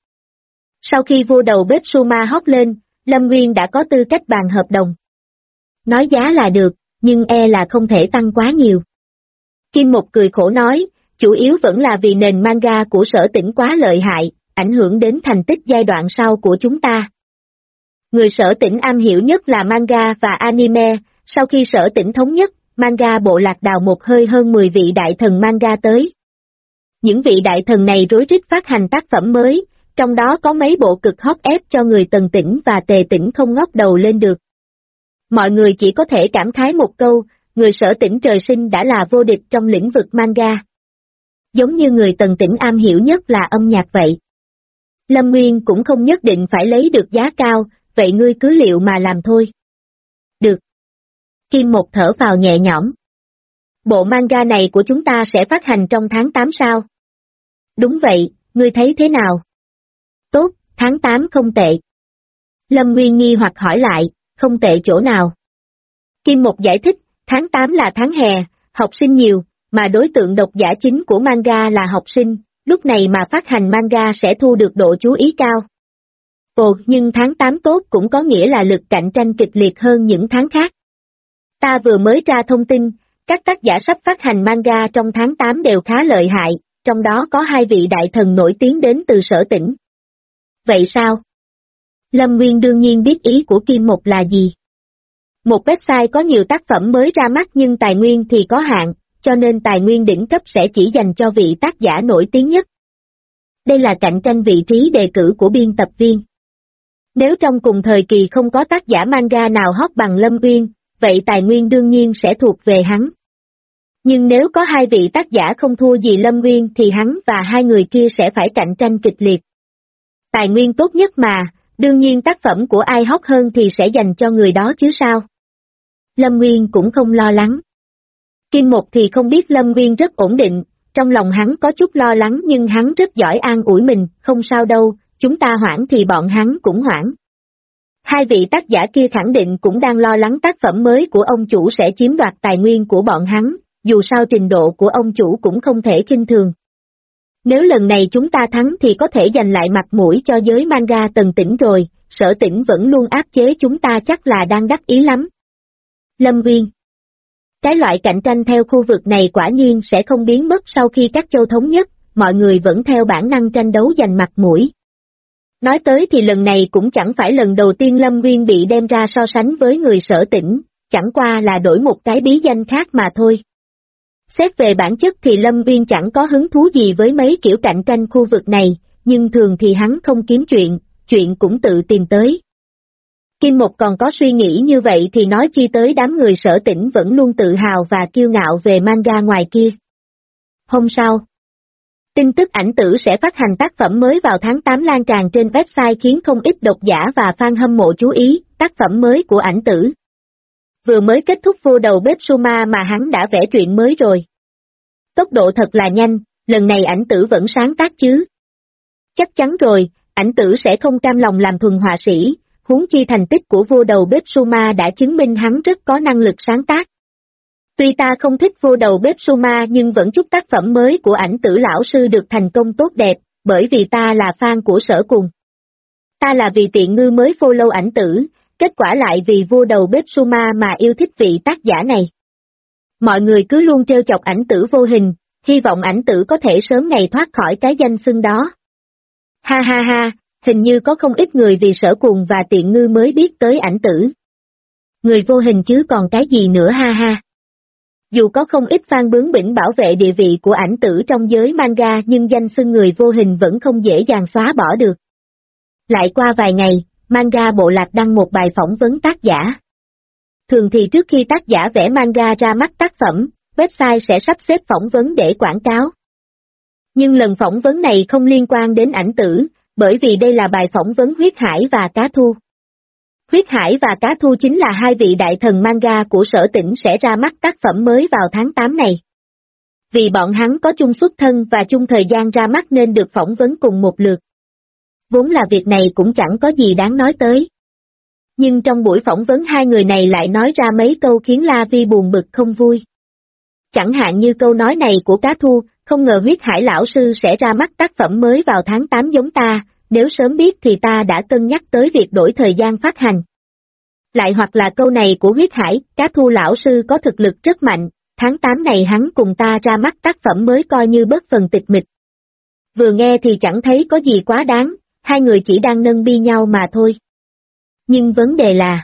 Sau khi vua đầu bếp Suma hót lên, Lâm Nguyên đã có tư cách bàn hợp đồng. Nói giá là được, nhưng là không thể tăng quá nhiều. Kim Một cười khổ nói, chủ yếu vẫn là vì nền manga của Sở Tỉnh quá lợi hại, ảnh hưởng đến thành tích giai đoạn sau của chúng ta. Người Sở Tỉnh am hiểu nhất là manga và anime, sau khi Sở Tỉnh thống nhất, manga bộ lạc đào một hơi hơn 10 vị đại thần manga tới. Những vị đại thần này rối rít phát hành tác phẩm mới, trong đó có mấy bộ cực hot ép cho người Tần Tỉnh và Tề Tỉnh không ngóc đầu lên được. Mọi người chỉ có thể cảm khái một câu, người Sở Tỉnh trời sinh đã là vô địch trong lĩnh vực manga. Giống như người Tần Tỉnh am hiểu nhất là âm nhạc vậy. Lâm Nguyên cũng không nhất định phải lấy được giá cao, vậy ngươi cứ liệu mà làm thôi. Được. Kim Một thở phào nhẹ nhõm. Bộ manga này của chúng ta sẽ phát hành trong tháng 8 sao? Đúng vậy, ngươi thấy thế nào? Tốt, tháng 8 không tệ. Lâm Nguyên nghi hoặc hỏi lại, không tệ chỗ nào? Kim Một giải thích, tháng 8 là tháng hè, học sinh nhiều, mà đối tượng độc giả chính của manga là học sinh, lúc này mà phát hành manga sẽ thu được độ chú ý cao. Ồ, nhưng tháng 8 tốt cũng có nghĩa là lực cạnh tranh kịch liệt hơn những tháng khác. Ta vừa mới tra thông tin, các tác giả sắp phát hành manga trong tháng 8 đều khá lợi hại, trong đó có 2 vị đại thần nổi tiếng đến từ Sở Tỉnh. Vậy sao? Lâm Nguyên đương nhiên biết ý của Kim Một là gì. Một website có nhiều tác phẩm mới ra mắt nhưng tài nguyên thì có hạn, cho nên tài nguyên đỉnh cấp sẽ chỉ dành cho vị tác giả nổi tiếng nhất. Đây là cạnh tranh vị trí đề cử của biên tập viên. Nếu trong cùng thời kỳ không có tác giả manga nào hot bằng Lâm Nguyên, vậy tài nguyên đương nhiên sẽ thuộc về hắn. Nhưng nếu có 2 vị tác giả không thua gì Lâm Nguyên thì hắn và 2 người kia sẽ phải cạnh tranh kịch liệt. Tài nguyên tốt nhất mà, đương nhiên tác phẩm của ai hot hơn thì sẽ dành cho người đó chứ sao. Lâm Nguyên cũng không lo lắng. Kim Một thì không biết Lâm Nguyên rất ổn định, trong lòng hắn có chút lo lắng nhưng hắn rất giỏi an ủi mình, không sao đâu, chúng ta hoãn thì bọn hắn cũng hoãn. Hai vị tác giả kia khẳng định cũng đang lo lắng tác phẩm mới của ông chủ sẽ chiếm đoạt tài nguyên của bọn hắn, dù sao trình độ của ông chủ cũng không thể khinh thường. Nếu lần này chúng ta thắng thì có thể giành lại mặt mũi cho giới manga Tần Tỉnh rồi, Sở Tỉnh vẫn luôn áp chế chúng ta chắc là đang đắc ý lắm. Lâm Nguyên. Cái loại cạnh tranh theo khu vực này quả nhiên sẽ không biến mất sau khi các châu thống nhất, mọi người vẫn theo bản năng tranh đấu giành mặt mũi. Nói tới thì lần này cũng chẳng phải lần đầu tiên Lâm Nguyên bị đem ra so sánh với người Sở Tỉnh, chẳng qua là đổi một cái bí danh khác mà thôi. Xét về bản chất thì Lâm Nguyên chẳng có hứng thú gì với mấy kiểu cạnh tranh khu vực này, nhưng thường thì hắn không kiếm chuyện cũng tự tìm tới. Kim Một còn có suy nghĩ như vậy thì nói chi tới đám người Sở Tỉnh vẫn luôn tự hào và kiêu ngạo về manga ngoài kia. Hôm sau, tin tức Ảnh Tử sẽ phát hành tác phẩm mới vào tháng 8 lan tràn trên website khiến không ít độc giả và fan hâm mộ chú ý, tác phẩm mới của Ảnh Tử. Vừa mới kết thúc vô đầu bếp Suma mà hắn đã vẽ truyện mới rồi. Tốc độ thật là nhanh, lần này Ảnh Tử vẫn sáng tác chứ. Chắc chắn rồi, Ảnh Tử sẽ không cam lòng làm thuần họa sĩ, huống chi thành tích của vô đầu bếp Suma đã chứng minh hắn rất có năng lực sáng tác. Tuy ta không thích vô đầu bếp Suma nhưng vẫn chúc tác phẩm mới của Ảnh Tử lão sư được thành công tốt đẹp, bởi vì ta là fan của Sở Cùng. Ta là vì tiện ngư mới follow Ảnh Tử, kết quả lại vì vô đầu bếp Suma mà yêu thích vị tác giả này. Mọi người cứ luôn trêu chọc Ảnh Tử vô hình, hy vọng Ảnh Tử có thể sớm ngày thoát khỏi cái danh xưng đó. Ha ha ha, hình như có không ít người vì Sở Cùng và tiện ngư mới biết tới Ảnh Tử. Người vô hình chứ còn cái gì nữa ha ha. Dù có không ít fan bướng bỉnh bảo vệ địa vị của Ảnh Tử trong giới manga nhưng danh xưng người vô hình vẫn không dễ dàng xóa bỏ được. Lại qua vài ngày, Manga Bộ Lạc đăng một bài phỏng vấn tác giả. Thường thì trước khi tác giả vẽ manga ra mắt tác phẩm, website sẽ sắp xếp phỏng vấn để quảng cáo. Nhưng lần phỏng vấn này không liên quan đến Ảnh Tử, bởi vì đây là bài phỏng vấn Huyết Hải và Cá Thu. Huyết Hải và Cá Thu chính là hai vị đại thần manga của Sở Tỉnh sẽ ra mắt tác phẩm mới vào tháng 8 này. Vì bọn hắn có chung xuất thân và chung thời gian ra mắt nên được phỏng vấn cùng một lượt. Vốn là việc này cũng chẳng có gì đáng nói tới. Nhưng trong buổi phỏng vấn hai người này lại nói ra mấy câu khiến La Vi buồn bực không vui. Chẳng hạn như câu nói này của Cá Thu, không ngờ Huyết Hải lão sư sẽ ra mắt tác phẩm mới vào tháng 8 giống ta, nếu sớm biết thì ta đã cân nhắc tới việc đổi thời gian phát hành. Lại hoặc là câu này của Huyết Hải, Cá Thu lão sư có thực lực rất mạnh, tháng 8 này hắn cùng ta ra mắt tác phẩm mới coi như bớt phần tịch mịch. Vừa nghe thì chẳng thấy có gì quá đáng, hai người chỉ đang nâng bi nhau mà thôi. Nhưng vấn đề là,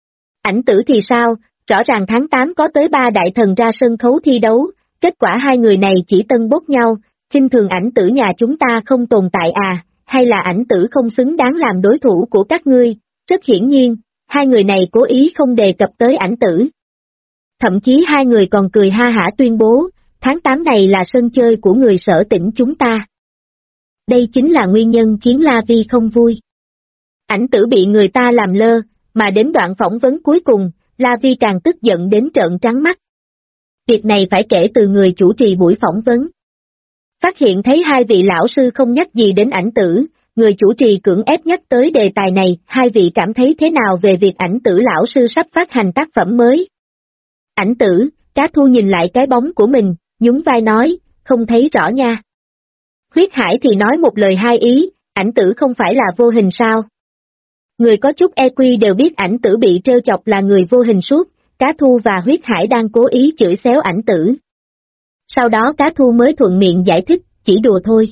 Ảnh Tử thì sao, rõ ràng tháng 8 có tới 3 đại thần ra sân khấu thi đấu, kết quả hai người này chỉ tân bốc nhau, khinh thường Ảnh Tử nhà chúng ta không tồn tại à, hay là Ảnh Tử không xứng đáng làm đối thủ của các ngươi, rất hiển nhiên, hai người này cố ý không đề cập tới Ảnh Tử. Thậm chí hai người còn cười ha hả tuyên bố, tháng 8 này là sân chơi của người Sở Tỉnh chúng ta. Đây chính là nguyên nhân khiến La Vi không vui. Ảnh Tử bị người ta làm lơ, mà đến đoạn phỏng vấn cuối cùng, La Vi càng tức giận đến trợn trắng mắt. Việc này phải kể từ người chủ trì buổi phỏng vấn. Phát hiện thấy hai vị lão sư không nhắc gì đến Ảnh Tử, người chủ trì cưỡng ép nhắc tới đề tài này, hai vị cảm thấy thế nào về việc Ảnh Tử lão sư sắp phát hành tác phẩm mới? Ảnh Tử, Cá Thu nhìn lại cái bóng của mình, nhún vai nói, không thấy rõ nha. Huyết Hải thì nói một lời hai ý, Ảnh Tử không phải là vô hình sao? Người có chút EQ đều biết Ảnh Tử bị trêu chọc là người vô hình suốt, Cá Thu và Huyết Hải đang cố ý chửi xéo Ảnh Tử. Sau đó Cá Thu mới thuận miệng giải thích, chỉ đùa thôi.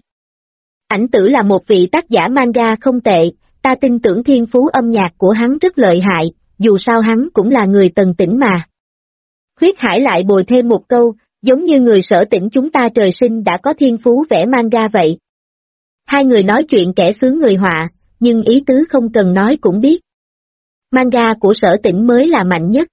Ảnh Tử là một vị tác giả manga không tệ, ta tin tưởng thiên phú âm nhạc của hắn rất lợi hại, dù sao hắn cũng là người Tần Tỉnh mà. Huyết Hải lại bồi thêm một câu, giống như người Sở Tỉnh chúng ta trời sinh đã có thiên phú vẽ manga vậy. Hai người nói chuyện kẻ sướng người họa, nhưng ý tứ không cần nói cũng biết. Manga của Sở Tỉnh mới là mạnh nhất.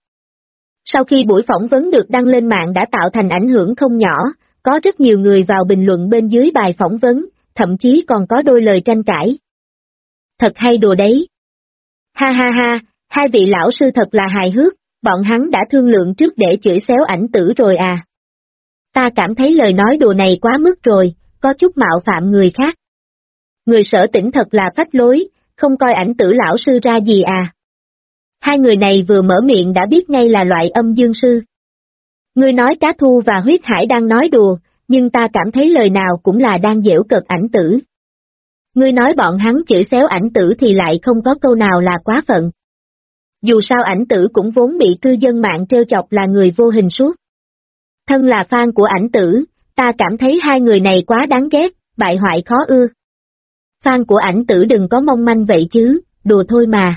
Sau khi buổi phỏng vấn được đăng lên mạng đã tạo thành ảnh hưởng không nhỏ, có rất nhiều người vào bình luận bên dưới bài phỏng vấn, thậm chí còn có đôi lời tranh cãi. Thật hay đùa đấy. Ha ha ha, hai vị lão sư thật là hài hước, bọn hắn đã thương lượng trước để chửi xéo ảnh tử rồi à? Ta cảm thấy lời nói đùa này quá mức rồi, có chút mạo phạm người khác. Người Sở Tỉnh thật là phách lối, không coi ảnh tử lão sư ra gì à? Hai người này vừa mở miệng đã biết ngay là loại âm dương sư. Ngươi nói Cá Thu và Huyết Hải đang nói đùa, nhưng ta cảm thấy lời nào cũng là đang giễu cợt ảnh tử. Ngươi nói bọn hắn chửi xéo ảnh tử thì lại không có câu nào là quá phận. Dù sao ảnh tử cũng vốn bị cư dân mạng trêu chọc là người vô hình suốt. Thân là fan của ảnh tử, ta cảm thấy hai người này quá đáng ghét, bại hoại khó ưa. Fan của ảnh tử đừng có mong manh vậy chứ, đùa thôi mà.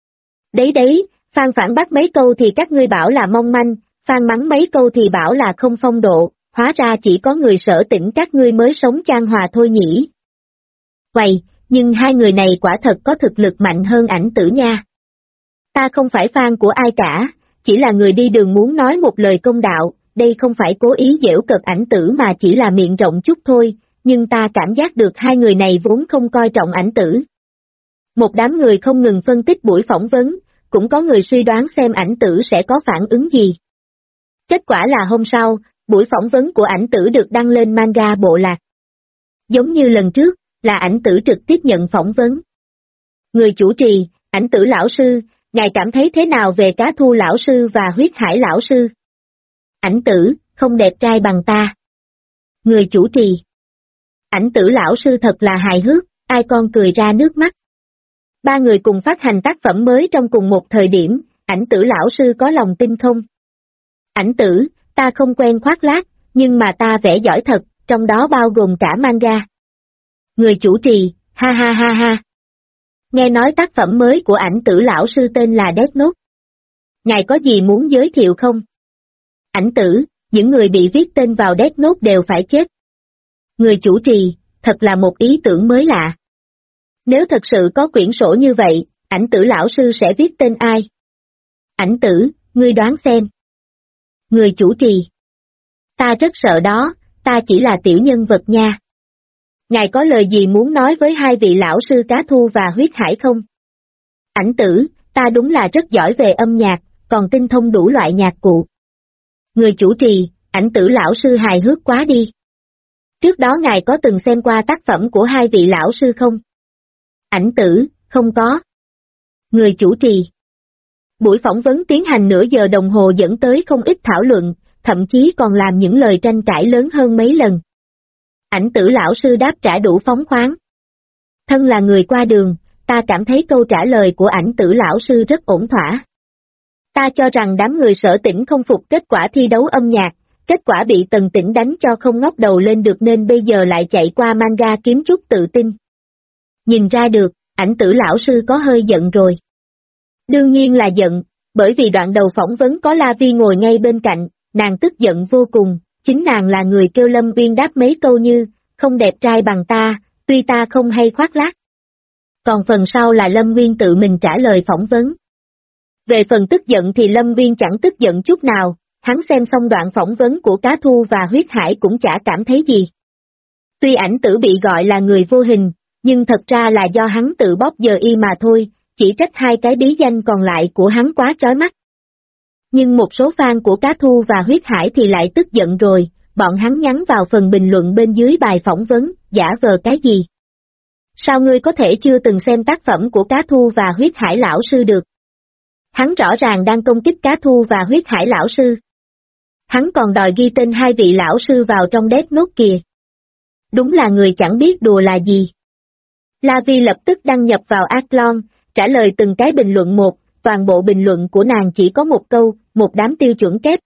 Đấy, fan phản bác mấy câu thì các ngươi bảo là mong manh, fan mắng mấy câu thì bảo là không phong độ, hóa ra chỉ có người Sở Tỉnh các ngươi mới sống chan hòa thôi nhỉ. Vậy, nhưng hai người này quả thật có thực lực mạnh hơn ảnh tử nha. Ta không phải fan của ai cả, chỉ là người đi đường muốn nói một lời công đạo, đây không phải cố ý giễu cợt ảnh tử mà chỉ là miệng rộng chút thôi, nhưng ta cảm giác được hai người này vốn không coi trọng ảnh tử. Một đám người không ngừng phân tích buổi phỏng vấn, cũng có người suy đoán xem ảnh tử sẽ có phản ứng gì. Kết quả là hôm sau, buổi phỏng vấn của ảnh tử được đăng lên manga bộ lạc. Giống như lần trước, là ảnh tử trực tiếp nhận phỏng vấn. Người chủ trì, ảnh tử lão sư, ngài cảm thấy thế nào về Cá Thu lão sư và Huyết Hải lão sư? Ảnh tử, không đẹp trai bằng ta. Người chủ trì. Ảnh tử lão sư thật là hài hước, ai con cười ra nước mắt. Ba người cùng phát hành tác phẩm mới trong cùng một thời điểm, ảnh tử lão sư có lòng tin không? Ảnh tử, ta không quen khoác lác, nhưng mà ta vẽ giỏi thật, trong đó bao gồm cả manga. Người chủ trì, ha ha ha ha. Nghe nói tác phẩm mới của ảnh tử lão sư tên là Death Note. Ngài có gì muốn giới thiệu không? Ảnh tử, những người bị viết tên vào Death Note đều phải chết. Người chủ trì, thật là một ý tưởng mới lạ. Nếu thật sự có quyển sổ như vậy, ảnh tử lão sư sẽ viết tên ai? Ảnh tử, ngươi đoán xem. Người chủ trì. Ta rất sợ đó, ta chỉ là tiểu nhân vật nha. Ngài có lời gì muốn nói với hai vị lão sư Cá Thu và Huyết Hải không? Ảnh tử, ta đúng là rất giỏi về âm nhạc, còn tinh thông đủ loại nhạc cụ. Người chủ trì, ảnh tử lão sư hài hước quá đi. Trước đó ngài có từng xem qua tác phẩm của hai vị lão sư không? Ảnh tử, không có. Người chủ trì. Buổi phỏng vấn tiến hành nửa giờ đồng hồ dẫn tới không ít thảo luận, thậm chí còn làm những lời tranh cãi lớn hơn mấy lần. Ảnh tử lão sư đáp trả đủ phóng khoáng. Thân là người qua đường, ta cảm thấy câu trả lời của ảnh tử lão sư rất ổn thỏa. Ta cho rằng đám người Sở Tỉnh không phục kết quả thi đấu âm nhạc, kết quả bị Tần Tỉnh đánh cho không ngóc đầu lên được nên bây giờ lại chạy qua manga kiếm chút tự tin. Nhìn ra được, ảnh tử lão sư có hơi giận rồi. Đương nhiên là giận, bởi vì đoạn đầu phỏng vấn có La Vi ngồi ngay bên cạnh, nàng tức giận vô cùng, chính nàng là người kêu Lâm Uyên đáp mấy câu như, không đẹp trai bằng ta, tuy ta không hay khoác lác. Còn phần sau là Lâm Uyên tự mình trả lời phỏng vấn. Về phần tức giận thì Lâm Uyên chẳng tức giận chút nào, hắn xem xong đoạn phỏng vấn của Cá Thu và Huyết Hải cũng chả cảm thấy gì. Tuy ảnh tử bị gọi là người vô hình, nhưng thật ra là do hắn tự bóp giờ y mà thôi, chỉ trách hai cái bí danh còn lại của hắn quá chói mắt. Nhưng một số fan của Cá Thu và Huyết Hải thì lại tức giận rồi, bọn hắn nhắn vào phần bình luận bên dưới bài phỏng vấn, giả vờ cái gì? Sao ngươi có thể chưa từng xem tác phẩm của Cá Thu và Huyết Hải lão sư được? Hắn rõ ràng đang công kích Cá Thu và Huyết Hải lão sư. Hắn còn đòi ghi tên hai vị lão sư vào trong Death Note kìa. Đúng là người chẳng biết đùa là gì. La Vi lập tức đăng nhập vào Athlon, trả lời từng cái bình luận một, toàn bộ bình luận của nàng chỉ có một câu, một đám tiêu chuẩn kép.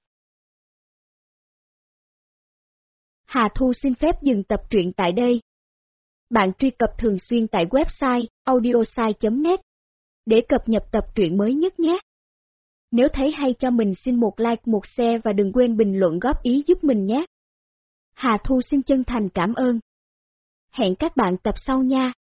Hà Thu xin phép dừng tập truyện tại đây. Bạn truy cập thường xuyên tại website audiosai.net để cập nhật tập truyện mới nhất nhé. Nếu thấy hay cho mình xin một like, một share và đừng quên bình luận góp ý giúp mình nhé. Hà Thu xin chân thành cảm ơn. Hẹn các bạn tập sau nha.